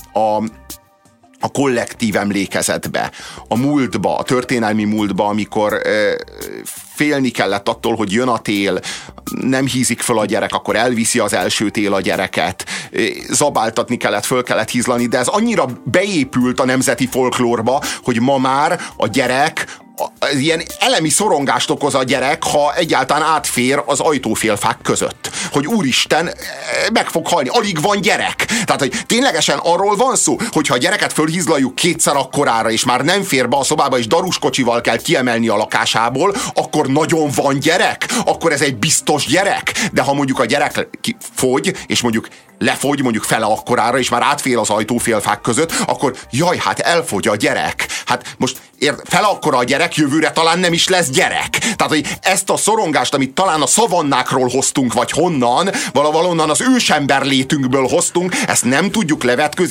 a kollektív emlékezetbe, a múltba, a történelmi múltba, amikor félni kellett attól, hogy jön a tél, nem hízik föl a gyerek, akkor elviszi az első tél a gyereket, zabáltatni kellett, föl kellett hízlani, de ez annyira beépült a nemzeti folklórba, hogy ma már a gyerek, ilyen elemi szorongást okoz a gyerek, ha egyáltalán átfér az ajtófélfák között. Hogy úristen, meg fog halni, alig van gyerek. Tehát, hogy ténylegesen arról van szó, hogyha a gyereket fölhízlaljuk kétszer akkorára, és már nem fér be a szobába, és daruskocsival kell kiemelni a lakásából, akkor nagyon van gyerek, akkor ez egy biztos gyerek. De ha mondjuk a gyerek fogy, és mondjuk lefogy mondjuk fele akkorára, és már átfél az ajtófélfák között, akkor jaj, hát elfogy a gyerek. Hát most fele akkora a gyerek, jövőre talán nem is lesz gyerek. Tehát, hogy ezt a szorongást, amit talán a szavannákról hoztunk, vagy honnan, valahonnan az ősember létünkből hoztunk, ezt nem tudjuk levetközni,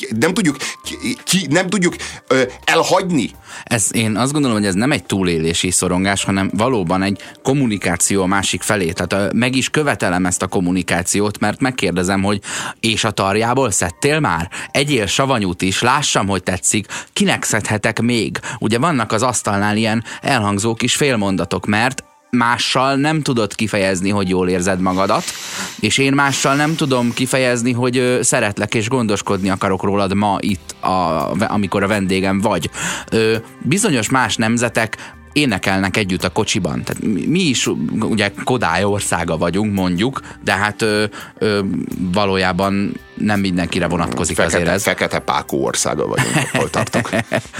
nem tudjuk elhagyni. Én azt gondolom, hogy ez nem egy túlélési szorongás, hanem valóban egy kommunikáció a másik felé. Tehát meg is követelem ezt a kommunikációt, mert megkérdezem, hogy és a tarjából szedtél már? Egyél savanyút is, lássam, hogy tetszik, kinek szedhetek még? Ugye vannak az asztalnál ilyen elhangzó kis félmondatok, mert mással nem tudod kifejezni, hogy jól érzed magadat, és én mással nem tudom kifejezni, hogy szeretlek és gondoskodni akarok rólad ma itt, amikor a vendégem vagy. Bizonyos más nemzetek énekelnek együtt a kocsiban. Tehát mi is ugye Kodály országa vagyunk, mondjuk, de hát valójában nem mindenkire vonatkozik azért ez. Fekete Pákó országa vagyunk, hol tartok.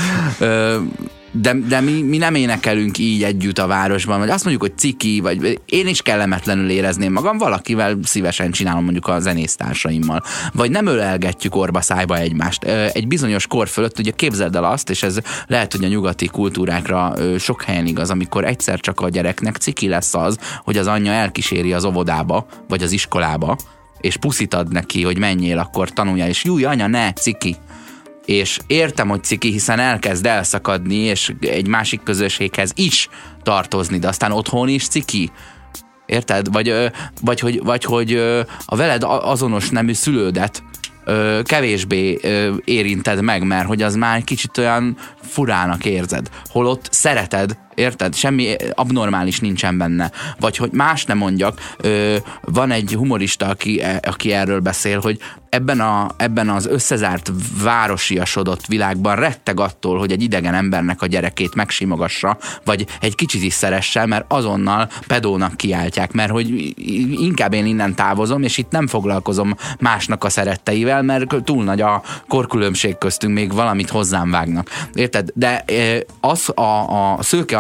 De mi nem énekelünk így együtt a városban, vagy azt mondjuk, hogy ciki, vagy én is kellemetlenül érezném magam, valakivel szívesen csinálom mondjuk a zenésztársaimmal. Vagy nem ölelgetjük orba szájba egymást. Egy bizonyos kor fölött, ugye képzeld el azt, és ez lehet, hogy a nyugati kultúrákra sok helyen igaz, amikor egyszer csak a gyereknek ciki lesz az, hogy az anyja elkíséri az óvodába, vagy az iskolába, és puszit ad neki, hogy menjél, akkor tanulja, és júj, anya, ne, ciki. És értem, hogy ciki, hiszen elkezd elszakadni, és egy másik közösséghez is tartozni, de aztán otthon is ciki. Érted? Vagy hogy a veled azonos nemű szülődet kevésbé érinted meg, mert hogy az már kicsit olyan furának érzed. Holott szereted, érted? Semmi abnormális nincsen benne. Vagy hogy más nem mondjak, van egy humorista, aki erről beszél, hogy ebben az összezárt városiasodott világban retteg attól, hogy egy idegen embernek a gyerekét megsimogassa, vagy egy kicsit is szeresse, mert azonnal pedónak kiáltják, mert hogy inkább én innen távozom, és itt nem foglalkozom másnak a szeretteivel, mert túl nagy a korkülönbség köztünk, még valamit hozzám vágnak. Érted? De az a Szőke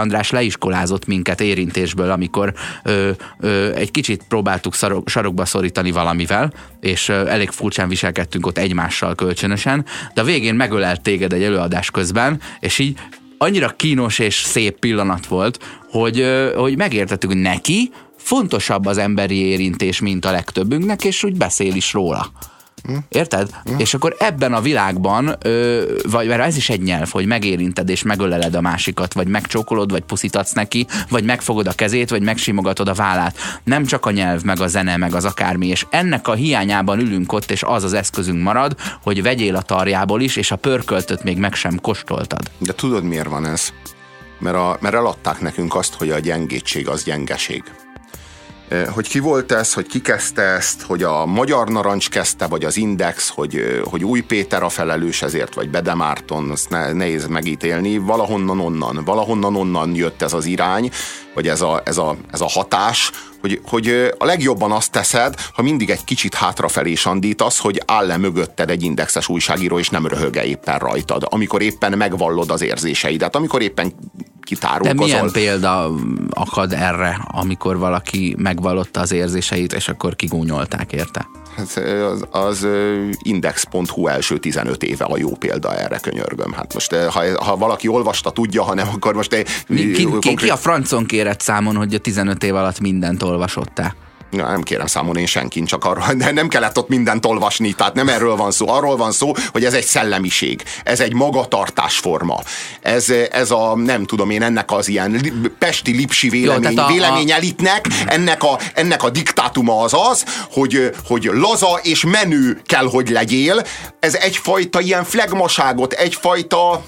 András leiskolázott minket érintésből, amikor egy kicsit próbáltuk sarokba szorítani valamivel, és elég furcsán viselkedtünk ott egymással kölcsönösen, de a végén megölelt téged egy előadás közben, és így annyira kínos és szép pillanat volt, hogy megértettük, hogy neki fontosabb az emberi érintés, mint a legtöbbünknek, és úgy beszél is róla. Érted? És akkor ebben a világban, vagy mert ez is egy nyelv, hogy megérinted és megöleled a másikat, vagy megcsókolod, vagy puszítatsz neki, vagy megfogod a kezét, vagy megsimogatod a vállát. Nem csak a nyelv, meg a zene, meg az akármi, és ennek a hiányában ülünk ott, és az az eszközünk marad, hogy vegyél a tarjából is, és a pörköltöt még meg sem kóstoltad. De tudod, miért van ez? Mert eladták nekünk azt, hogy a gyengétség az gyengeség. Hogy ki volt ez, hogy ki kezdte ezt, hogy a Magyar Narancs kezdte, vagy az Index, hogy Új Péter a felelős ezért, vagy Bede Márton, azt nehéz megítélni. Valahonnan onnan jött ez az irány, vagy ez a hatás, hogy a legjobban azt teszed, ha mindig egy kicsit hátrafelé sandítasz, hogy áll-e mögötted egy indexes újságíró, és nem röhög-e éppen rajtad, amikor éppen megvallod az érzéseidet, amikor éppen kitárulkozol. De milyen példa akad erre, amikor valaki megvallotta az érzéseit, és akkor kigúnyolták érte? Az index.hu első 15 éve a jó példa erre, könyörgöm. Hát most, ha valaki olvasta, tudja, ha nem, akkor most... Ki a francon kérett számon, hogy a 15 év alatt mindent olvasottál? Ja, nem kérem számon én senkin, csak arra, de nem kellett ott mindent olvasni, tehát nem erről van szó. Arról van szó, hogy ez egy szellemiség, ez egy magatartásforma. Ez a, nem tudom én, ennek az ilyen pesti lipsi véleményelitnek, ennek a diktátuma az, hogy laza és menő kell, hogy legyél. Ez egyfajta ilyen flegmaságot, egyfajta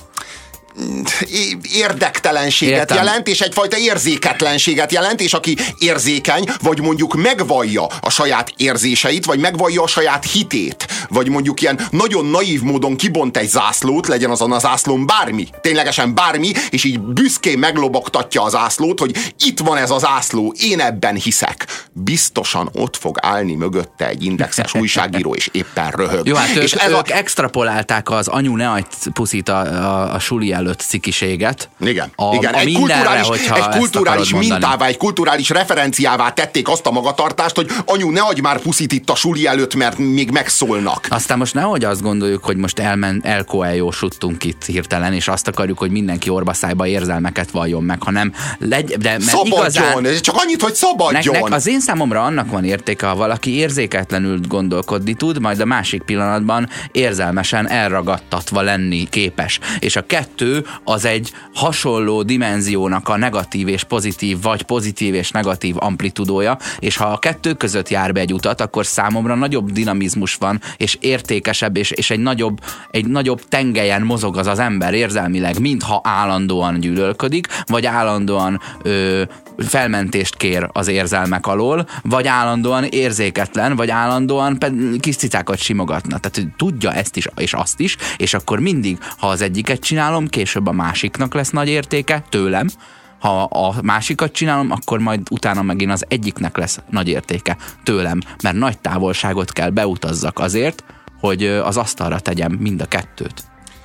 érdektelenséget jelent, és egyfajta érzéketlenséget jelent, és aki érzékeny, vagy mondjuk megvallja a saját érzéseit, vagy megvallja a saját hitét, vagy mondjuk ilyen nagyon naív módon kibont egy zászlót, legyen azon a zászlón bármi, ténylegesen bármi, és így büszkén meglobogtatja a zászlót, hogy itt van ez a zászló, én ebben hiszek. Biztosan ott fog állni mögötte egy indexes újságíró, és éppen röhög. Jó, hát és ők extrapolálták az anyu ne adj puszit a suli előtt cikiséget. Igen. Egy kulturális mintává, egy kulturális referenciává tették azt a magatartást, hogy anyu, ne adj már puszit itt a suli előtt, mert még megszólnak. Aztán most nehogy azt gondoljuk, hogy most elkoeljósuttunk itt hirtelen, és azt akarjuk, hogy mindenki orbaszájba érzelmeket valljon meg, hanem szabadjon, igazán, csak annyit, hogy szabadjon. Az én számomra annak van értéke, ha valaki érzéketlenül gondolkodni tud, majd a másik pillanatban érzelmesen elragadtatva lenni képes. És a kettő az egy hasonló dimenziónak a negatív és pozitív, vagy pozitív és negatív amplitudója, és ha a kettő között jár be egy utat, akkor számomra nagyobb dinamizmus van, és értékesebb, és egy nagyobb tengelyen mozog az ember érzelmileg, mintha állandóan gyűlölködik, vagy állandóan felmentést kér az érzelmek alól, vagy állandóan érzéketlen, vagy állandóan kis cicákat simogatna. Tehát tudja ezt is, és azt is, és akkor mindig, ha az egyiket csinálom, később a másiknak lesz nagy értéke tőlem, ha a másikat csinálom, akkor majd utána megint az egyiknek lesz nagy értéke tőlem, mert nagy távolságot kell beutazzak azért, hogy az asztalra tegyem mind a kettőt.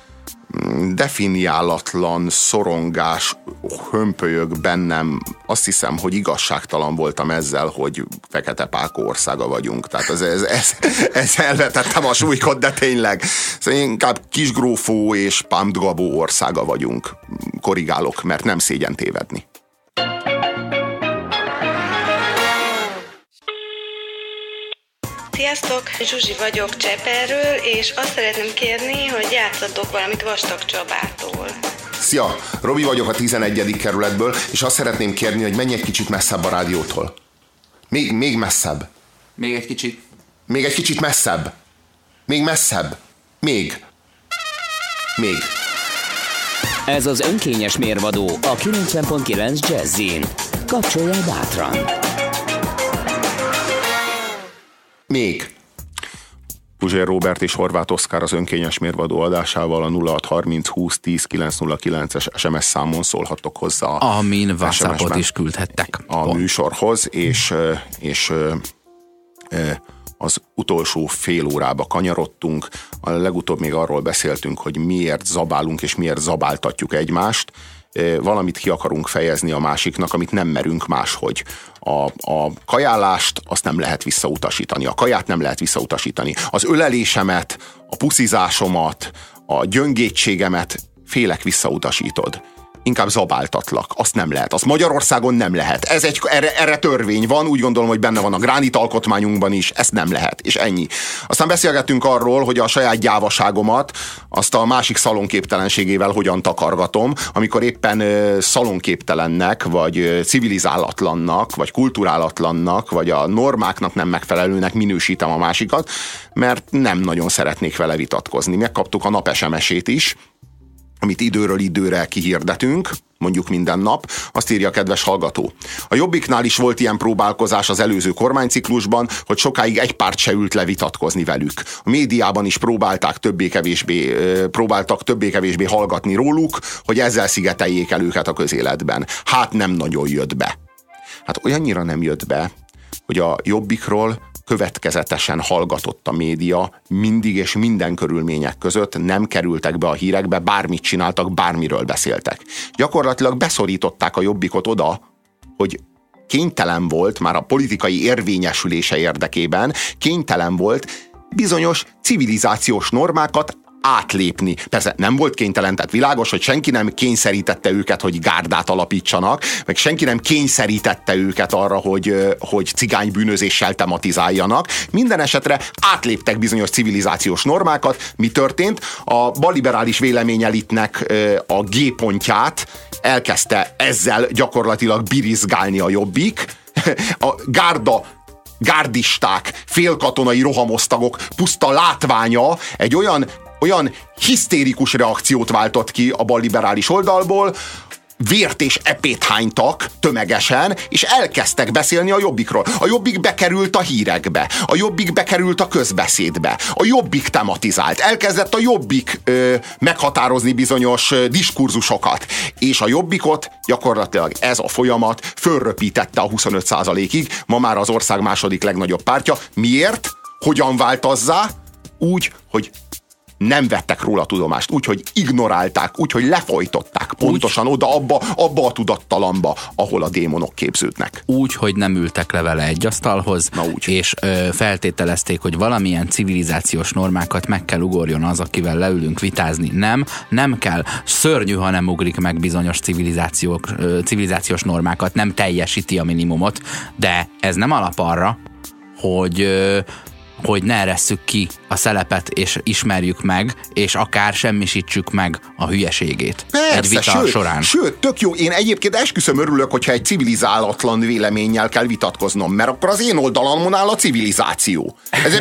Definiálatlan szorongás hömpölyög bennem. Azt hiszem, hogy igazságtalan voltam ezzel, hogy Fekete Pákó országa vagyunk. Tehát ez elvetettem a súlykot, de tényleg. Szóval inkább Kisgrófó és Pámdgabó országa vagyunk. Korrigálok, mert nem szégyen tévedni. Sziasztok, Zsuzsi vagyok Cseperről, és azt szeretném kérni, hogy játszatok valamit Vastag Csabától. Szia, Robi vagyok a 11. kerületből, és azt szeretném kérni, hogy menj egy kicsit messzebb a rádiótól. Még messzebb. Még egy kicsit. Még egy kicsit messzebb. Még messzebb. Még. Ez az önkényes mérvadó a 90.9 Jazzin. Kapcsolja bátran. Még. Puzsér Róbert és Horváth Oszkár az önkényes mérvadó adásával a 0630 20 10 909-es SMS számon szólhattok hozzá. Amin WhatsAppot is küldhettek. A műsorhoz, és az utolsó fél órába kanyarodtunk. A legutóbb még arról beszéltünk, hogy miért zabálunk és miért zabáltatjuk egymást. valamit ki akarunk fejezni a másiknak, amit nem merünk máshogy. A kajálást azt nem lehet visszautasítani, a kaját nem lehet visszautasítani. Az ölelésemet, a puszizásomat, a gyöngétségemet félek visszautasítod. Inkább zabáltatlak. Azt nem lehet. Azt Magyarországon nem lehet. Erre törvény van, úgy gondolom, hogy benne van a gránit alkotmányunkban is, ezt nem lehet, és ennyi. Aztán beszélgettünk arról, hogy a saját gyávaságomat azt a másik szalonképtelenségével hogyan takargatom, amikor éppen szalonképtelennek, vagy civilizálatlannak, vagy kulturálatlannak, vagy a normáknak nem megfelelőnek minősítem a másikat, mert nem nagyon szeretnék vele vitatkozni. Megkaptuk a nap SMS-ét is, amit időről időre kihirdetünk, mondjuk minden nap, azt írja a kedves hallgató. A Jobbiknál is volt ilyen próbálkozás az előző kormányciklusban, hogy sokáig egy párt se ült le vitatkozni velük. A médiában is próbáltak többé-kevésbé hallgatni róluk, hogy ezzel szigeteljék el őket a közéletben. Hát nem nagyon jött be. Hát olyannyira nem jött be, hogy a Jobbikról következetesen hallgatott a média, mindig és minden körülmények között nem kerültek be a hírekbe, bármit csináltak, bármiről beszéltek. Gyakorlatilag beszorították a Jobbikot oda, hogy kénytelen volt, már a politikai érvényesülése érdekében, kénytelen volt bizonyos civilizációs normákat átlépni. Persze nem volt kénytelen, tehát világos, hogy senki nem kényszerítette őket, hogy gárdát alapítsanak, meg senki nem kényszerítette őket arra, hogy cigánybűnözéssel tematizáljanak. Minden esetre átléptek bizonyos civilizációs normákat. Mi történt? A balliberális véleményelitnek a G-pontját elkezdte ezzel gyakorlatilag birizgálni a Jobbik. A gárdisták, félkatonai rohamosztagok puszta látványa egy olyan hisztérikus reakciót váltott ki a balliberális oldalból, vért és epét hánytak tömegesen, és elkezdtek beszélni a Jobbikról. A Jobbik bekerült a hírekbe, a Jobbik bekerült a közbeszédbe, a Jobbik tematizált, elkezdett a Jobbik meghatározni bizonyos diskurzusokat, és a Jobbikot gyakorlatilag ez a folyamat fölröpítette a 25%-ig, ma már az ország második legnagyobb pártja. Miért? Hogyan vált azzá? Úgy, hogy nem vettek róla tudomást, úgyhogy ignorálták, úgyhogy lefolytották pontosan oda abba a tudattalamba, ahol a démonok képződnek. Úgy, hogy nem ültek le vele egy asztalhoz, és feltételezték, hogy valamilyen civilizációs normákat meg kell ugorjon az, akivel leülünk vitázni. Nem kell. Szörnyű, ha nem ugrik meg bizonyos civilizációs normákat, nem teljesíti a minimumot, de ez nem alap arra, hogy ne eresszük ki a szelepet, és ismerjük meg, és akár semmisítsük meg a hülyeségét. Persze, egy vita során. Sőt, tök jó. Én egyébként esküszöm örülök, hogyha egy civilizálatlan véleménnyel kell vitatkoznom, mert akkor az én oldalamon áll a civilizáció.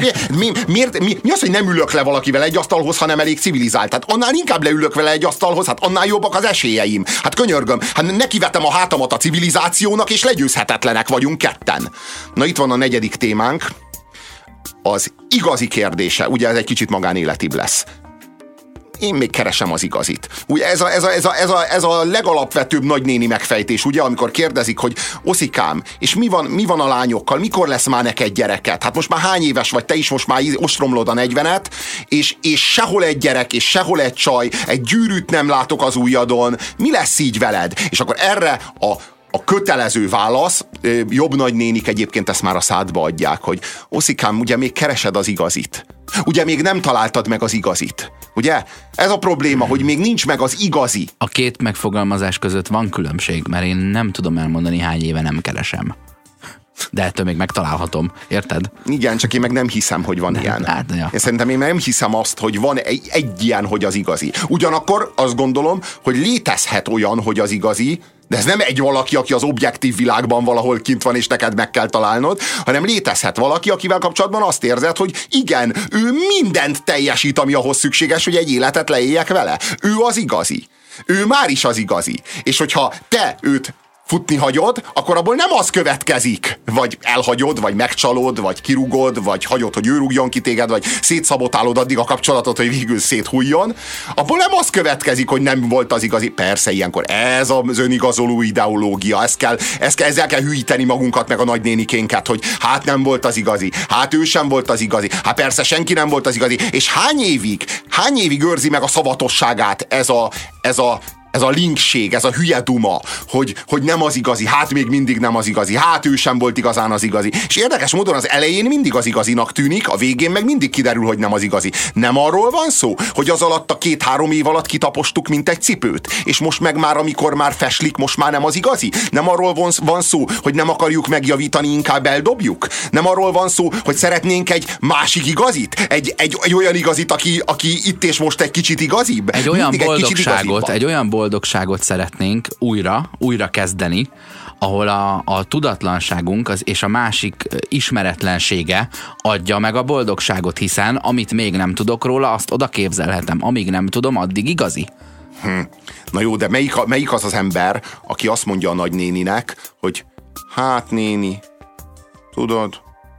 Mi az, hogy nem ülök le valakivel egy asztalhoz, ha nem elég civilizált? Hát annál inkább leülök vele egy asztalhoz, hát annál jobbak az esélyeim. Hát könyörgöm, hát nekivetem a hátamat a civilizációnak, és legyőzhetetlenek vagyunk ketten. Na itt van a negyedik témánk. Az igazi kérdése, ugye ez egy kicsit magánéletibb lesz. Én még keresem az igazit. Ugye ez a legalapvetőbb nagynéni megfejtés, ugye, amikor kérdezik, hogy Oszikám, és mi van a lányokkal, mikor lesz már neked gyereket? Hát most már hány éves vagy, te is most már ostromlod a 40-et, és sehol egy gyerek, és sehol egy csaj, egy gyűrűt nem látok az ujjadon, mi lesz így veled? És akkor erre a kötelező válasz, jobb nagynénik egyébként ezt már a szádba adják, hogy Oszikám, ugye még keresed az igazit. Ugye még nem találtad meg az igazit. Ugye? Ez a probléma, hogy még nincs meg az igazi. A két megfogalmazás között van különbség, mert én nem tudom elmondani, hány éve nem keresem. De ettől még megtalálhatom, érted? Igen, csak én meg nem hiszem, hogy van ilyen. Hát, ja. Én szerintem én nem hiszem azt, hogy van egy ilyen, hogy az igazi. Ugyanakkor azt gondolom, hogy létezhet olyan, hogy az igazi, de ez nem egy valaki, aki az objektív világban valahol kint van, és neked meg kell találnod, hanem létezhet valaki, akivel kapcsolatban azt érzed, hogy igen, ő mindent teljesít, ami ahhoz szükséges, hogy egy életet leéljek vele. Ő az igazi. Ő már is az igazi. És hogyha te őt futni hagyod, akkor abból nem az következik, vagy elhagyod, vagy megcsalod, vagy kirugod, vagy hagyod, hogy ő rúgjon ki téged, vagy szétszabotálod addig a kapcsolatot, hogy végül széthuljon. Abból nem az következik, hogy nem volt az igazi. Persze, ilyenkor ez az önigazoló ideológia, ezzel kell hülyíteni magunkat, meg a nagynénikénket, hogy hát nem volt az igazi, hát ő sem volt az igazi, hát persze senki nem volt az igazi. És hány évig őrzi meg a szavatosságát ez a ez a linkség, ez a hülye duma, hogy nem az igazi, hát még mindig nem az igazi, hát ő sem volt igazán az igazi. És érdekes módon az elején mindig az igazinak tűnik, a végén meg mindig kiderül, hogy nem az igazi. Nem arról van szó, hogy az alatt a 2-3 év alatt kitapostuk, mint egy cipőt, és most meg már, amikor már feslik, most már nem az igazi? Nem arról van szó, hogy nem akarjuk megjavítani, inkább eldobjuk? Nem arról van szó, hogy szeretnénk egy másik igazit? Egy olyan igazit, aki itt és most egy kicsit igazibb? Egy olyan boldogságot szeretnénk újra kezdeni, ahol a tudatlanságunk és a másik ismeretlensége adja meg a boldogságot, hiszen amit még nem tudok róla, azt oda képzelhetem. Amíg nem tudom, addig igazi. Na jó, de melyik az az ember, aki azt mondja a nagynéninek, hogy hát néni, tudod,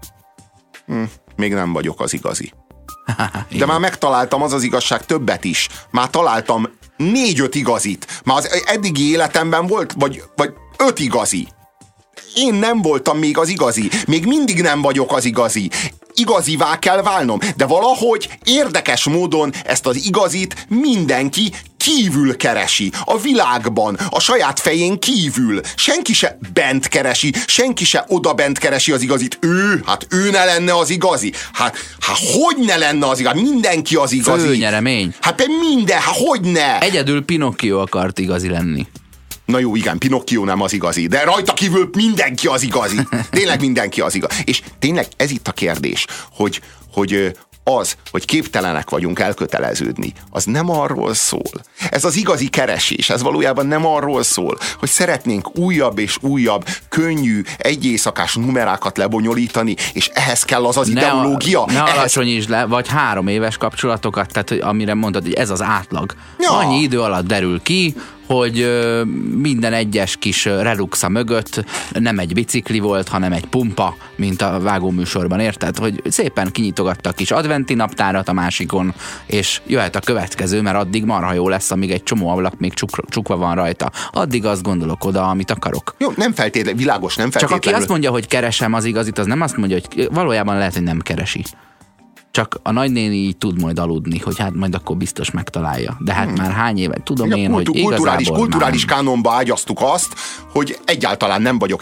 még nem vagyok az igazi. De már megtaláltam az igazság többet is. Már találtam 4-5 igazit. Már az eddigi életemben volt, vagy 5 igazi. Én nem voltam még az igazi. Még mindig nem vagyok az igazi. Igazivá kell válnom. De valahogy érdekes módon ezt az igazit mindenki kívül keresi. A világban, a saját fején kívül. Senki se bent keresi, senki se oda bent keresi az igazit. Ő ne lenne az igazi. Hát hogy ne lenne az igazi? Mindenki az igazi. Főnyeremény. Hát minden, hogy ne? Egyedül Pinocchio akart igazi lenni. Na jó, igen, Pinocchio nem az igazi, de rajta kívül mindenki az igazi. Tényleg mindenki az igazi. És tényleg ez itt a kérdés, hogy hogy képtelenek vagyunk elköteleződni, az nem arról szól. Ez az igazi keresés, ez valójában nem arról szól, hogy szeretnénk újabb és újabb, könnyű, egyéjszakás numerákat lebonyolítani, és ehhez kell az ideológia. Ne alacsonyítsd le, vagy 3 éves kapcsolatokat, tehát amire mondod, hogy ez az átlag. Ja. Annyi idő alatt derül ki, hogy minden egyes kis reluxa mögött nem egy bicikli volt, hanem egy pumpa, mint a vágóműsorban, érted? Hogy szépen kinyitogatta a kis adventi naptárat a másikon, és jöhet a következő, mert addig marha jó lesz, amíg egy csomó ablak még csukva van rajta. Addig azt gondolok oda, amit akarok. Jó, nem feltétlenül, világos, nem feltétlenül. Csak aki azt mondja, hogy keresem az igazit, az nem azt mondja, hogy valójában lehet, hogy nem keresi. Csak a nagynéni így tud majd aludni, hogy hát majd akkor biztos megtalálja. De hát már hány éve tudom én, hogy kulturális kánonba ágyaztuk azt, hogy egyáltalán nem vagyok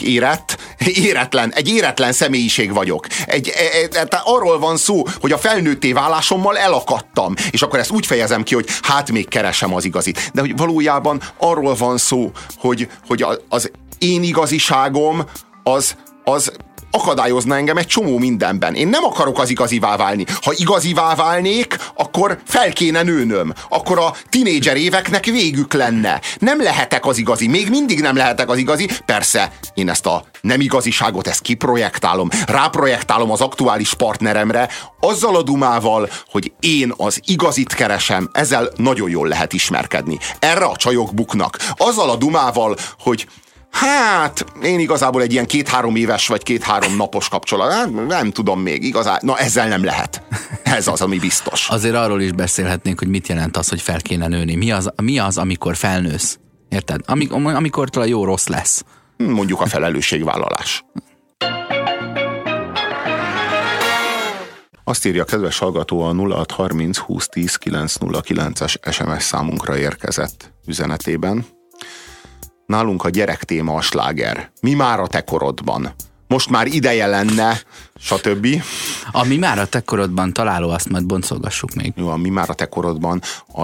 egy éretlen személyiség vagyok. Arról van szó, hogy a felnőtté válásommal elakadtam. És akkor ezt úgy fejezem ki, hogy hát még keresem az igazit. De hogy valójában arról van szó, hogy az én igaziságom az akadályozna engem egy csomó mindenben. Én nem akarok az igazivá válni. Ha igazivá válnék, akkor fel kéne nőnöm. Akkor a tinédzser éveknek végük lenne. Nem lehetek az igazi. Még mindig nem lehetek az igazi. Persze, én ezt a nem igaziságot, ezt kiprojektálom. Ráprojektálom az aktuális partneremre, azzal a dumával, hogy én az igazit keresem, ezzel nagyon jól lehet ismerkedni. Erre a csajok buknak. Azzal a dumával, hogy hát, én igazából egy ilyen 2-3 éves vagy 2-3 napos kapcsolat, nem tudom még igazán, na ezzel nem lehet. Ez az, ami biztos. Azért arról is beszélhetnénk, hogy mit jelent az, hogy fel kéne nőni. Mi az, amikor felnősz? Érted? Amikortól a jó rossz lesz. Mondjuk a felelősségvállalás. Azt írja a kedves hallgató, a 0630 2010 909-es SMS számunkra érkezett üzenetében. Nálunk a gyerek téma a sláger. Mi már a te korodban? Most már ideje lenne, stb. A mi már a te korodban találó, azt majd boncolgassuk még. Jó, a mi már a te korodban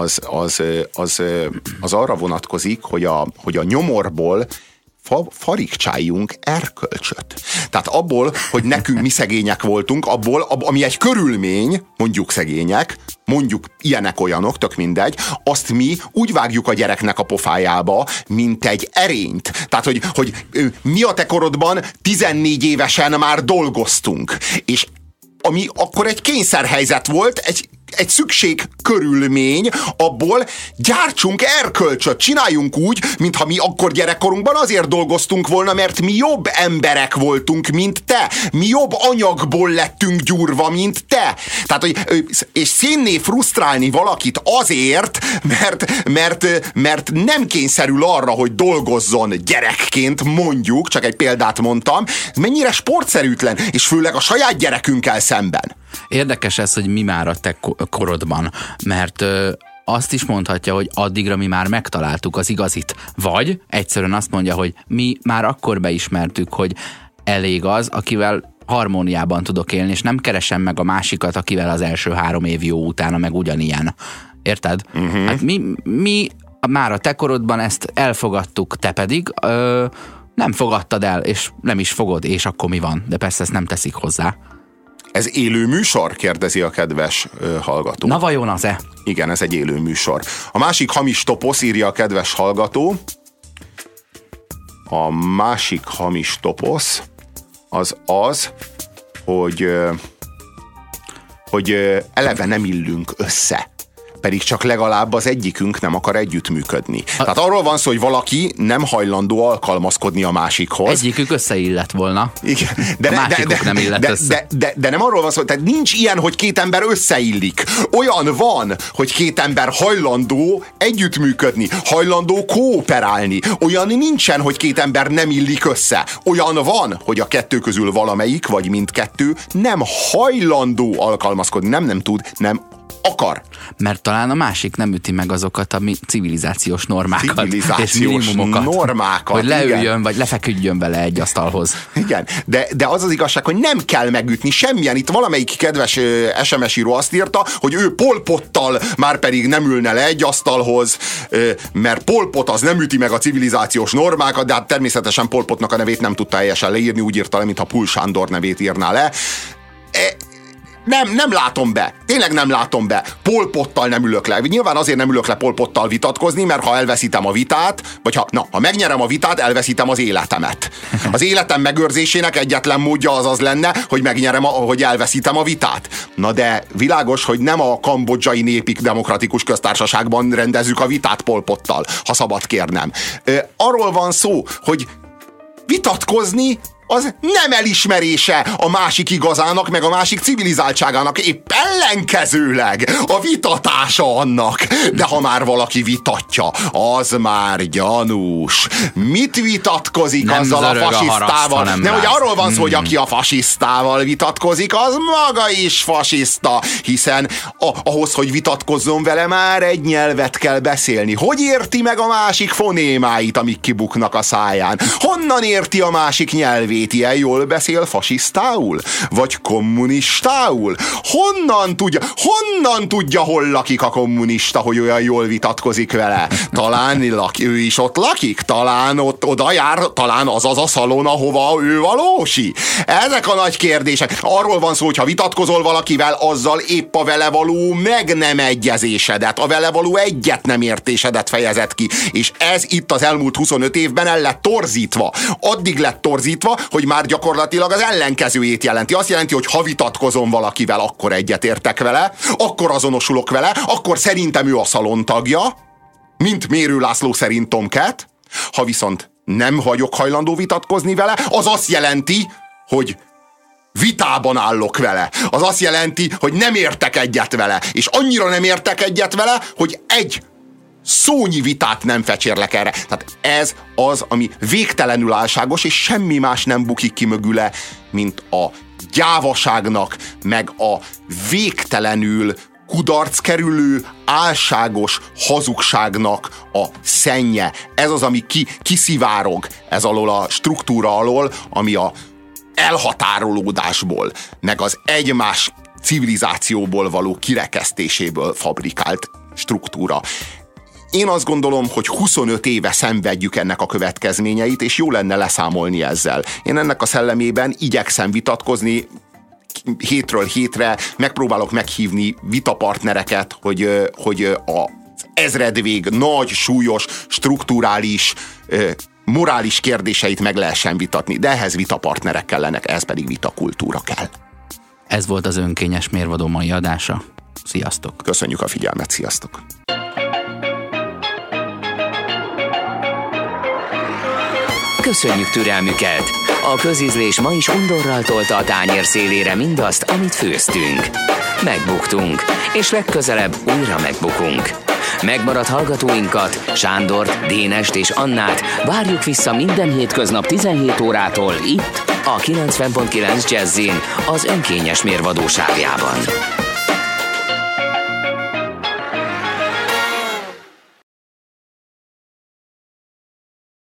az arra vonatkozik, hogy a nyomorból farigcsáljunk erkölcsöt. Tehát abból, hogy nekünk mi szegények voltunk, abból, ami egy körülmény, mondjuk szegények, mondjuk ilyenek-olyanok, tök mindegy, azt mi úgy vágjuk a gyereknek a pofájába, mint egy erényt. Tehát, hogy mi a te korodban 14 évesen már dolgoztunk. És ami akkor egy kényszerhelyzet volt, egy szükség körülmény, abból gyártsunk erkölcsöt, csináljunk úgy, mintha mi akkor gyerekkorunkban azért dolgoztunk volna, mert mi jobb emberek voltunk, mint te. Mi jobb anyagból lettünk gyúrva, mint te. Tehát, és szénné frusztrálni valakit azért, mert nem kényszerül arra, hogy dolgozzon gyerekként, mondjuk, csak egy példát mondtam, ez mennyire sportszerűtlen, és főleg a saját gyerekünkkel szemben. Érdekes ez, hogy mi már a te korodban, mert azt is mondhatja, hogy addigra mi már megtaláltuk az igazit. Vagy egyszerűen azt mondja, hogy mi már akkor beismertük, hogy elég az, akivel harmóniában tudok élni, és nem keresem meg a másikat, akivel az első 3 év jó utána meg ugyanilyen. Érted? Hát mi már a te korodban ezt elfogadtuk, te pedig nem fogadtad el, és nem is fogod, és akkor mi van? De persze ezt nem teszik hozzá. Ez élő műsor? Kérdezi a kedves hallgató. Na vajon az-e? Igen, ez egy élő műsor. A másik hamis toposz, írja a kedves hallgató. A másik hamis toposz az, hogy eleve nem illünk össze. Pedig csak legalább az egyikünk nem akar együttműködni. Tehát arról van szó, hogy valaki nem hajlandó alkalmazkodni a másikhoz. Egyikük összeillett volna. Igen. A másikuk nem illett össze. De nem arról van szó, tehát nincs ilyen, hogy 2 ember összeillik. Olyan van, hogy 2 ember hajlandó együttműködni, hajlandó kooperálni. Olyan nincsen, hogy 2 ember nem illik össze. Olyan van, hogy a 2 közül valamelyik, vagy mindkettő nem hajlandó alkalmazkodni. Nem tud, nem akar. Mert talán a másik nem üti meg azokat a civilizációs normákat. És minimumokat. Normákat. Hogy leüljön, igen. Vagy lefeküdjön vele egy asztalhoz. Igen, de az az igazság, hogy nem kell megütni semmilyen. Itt valamelyik kedves SMS író azt írta, hogy ő Pol Pottal már pedig nem ülne le egy asztalhoz, mert Pol Pot az nem üti meg a civilizációs normákat, de hát természetesen Pol Potnak a nevét nem tudta helyesen leírni, úgy írta le, mintha Pul Sándor nevét írná le. Nem látom be. Tényleg nem látom be. Pol Pottal nem ülök le. Nyilván azért nem ülök le Pol Pottal vitatkozni, mert ha elveszítem a vitát, vagy ha megnyerem a vitát, elveszítem az életemet. Az életem megőrzésének egyetlen módja az lenne, hogy megnyerem, hogy elveszítem a vitát. Na de világos, hogy nem a kambodzsai népi demokratikus köztársaságban rendezzük a vitát Pol Pottal, ha szabad kérnem. Arról van szó, hogy vitatkozni az nem elismerése a másik igazának, meg a másik civilizáltságának, épp ellenkezőleg a vitatása annak. De ha már valaki vitatja, az már gyanús. Mit vitatkozik nem azzal a fasisztával? Nem, hogy arról van szó, hogy aki a fasisztával vitatkozik, az maga is fasiszta, hiszen ahhoz, hogy vitatkozzon vele, már egy nyelvet kell beszélni. Hogy érti meg a másik fonémáit, amik kibuknak a száján? Honnan érti a másik nyelvét? Ilyen jól beszél fasisztául? Vagy kommunistául? Honnan tudja, hol lakik a kommunista, hogy olyan jól vitatkozik vele? Talán ő is ott lakik? Talán oda jár? Talán az a szalon, ahova ő valósi? Ezek a nagy kérdések. Arról van szó, hogy ha vitatkozol valakivel, azzal épp a vele való meg nem egyezésedet, a vele való egyet nem értésedet fejezed ki. És ez itt az elmúlt 25 évben el lett torzítva. Addig lett torzítva, hogy már gyakorlatilag az ellenkezőjét jelenti. Azt jelenti, hogy ha vitatkozom valakivel, akkor egyetértek vele, akkor azonosulok vele, akkor szerintem ő a szalon tagja, mint Mérő László szerint Tomcat. Ha viszont nem vagyok hajlandó vitatkozni vele, az azt jelenti, hogy vitában állok vele. Az azt jelenti, hogy nem értek egyet vele. És annyira nem értek egyet vele, hogy egy szónyi vitát nem fecsérlek erre. Tehát ez az, ami végtelenül álságos, és semmi más nem bukik ki mögüle, mint a gyávaságnak, meg a végtelenül kudarckerülő, álságos hazugságnak a szennye. Ez az, ami kiszivárog ez alól a struktúra alól, ami a elhatárolódásból, meg az egymás civilizációból való kirekesztéséből fabrikált struktúra. Én azt gondolom, hogy 25 éve szenvedjük ennek a következményeit, és jó lenne leszámolni ezzel. Én ennek a szellemében igyekszem vitatkozni, hétről hétre megpróbálok meghívni vitapartnereket, hogy az ezredvég nagy, súlyos, strukturális, morális kérdéseit meg lehessen vitatni. De ehhez vitapartnerek kellenek, ehhez pedig vitakultúra kell. Ez volt az Önkényes Mérvadó mai adása. Sziasztok! Köszönjük a figyelmet, sziasztok! Köszönjük türelmüket! A közízlés ma is undorral tolta a tányér szélére mindazt, amit főztünk. Megbuktunk, és legközelebb újra megbukunk. Megmaradt hallgatóinkat, Sándort, Dénest és Annát várjuk vissza minden hétköznap 17 órától itt, a 90.9 Jazzin, az Önkényes Mérvadó sávjában.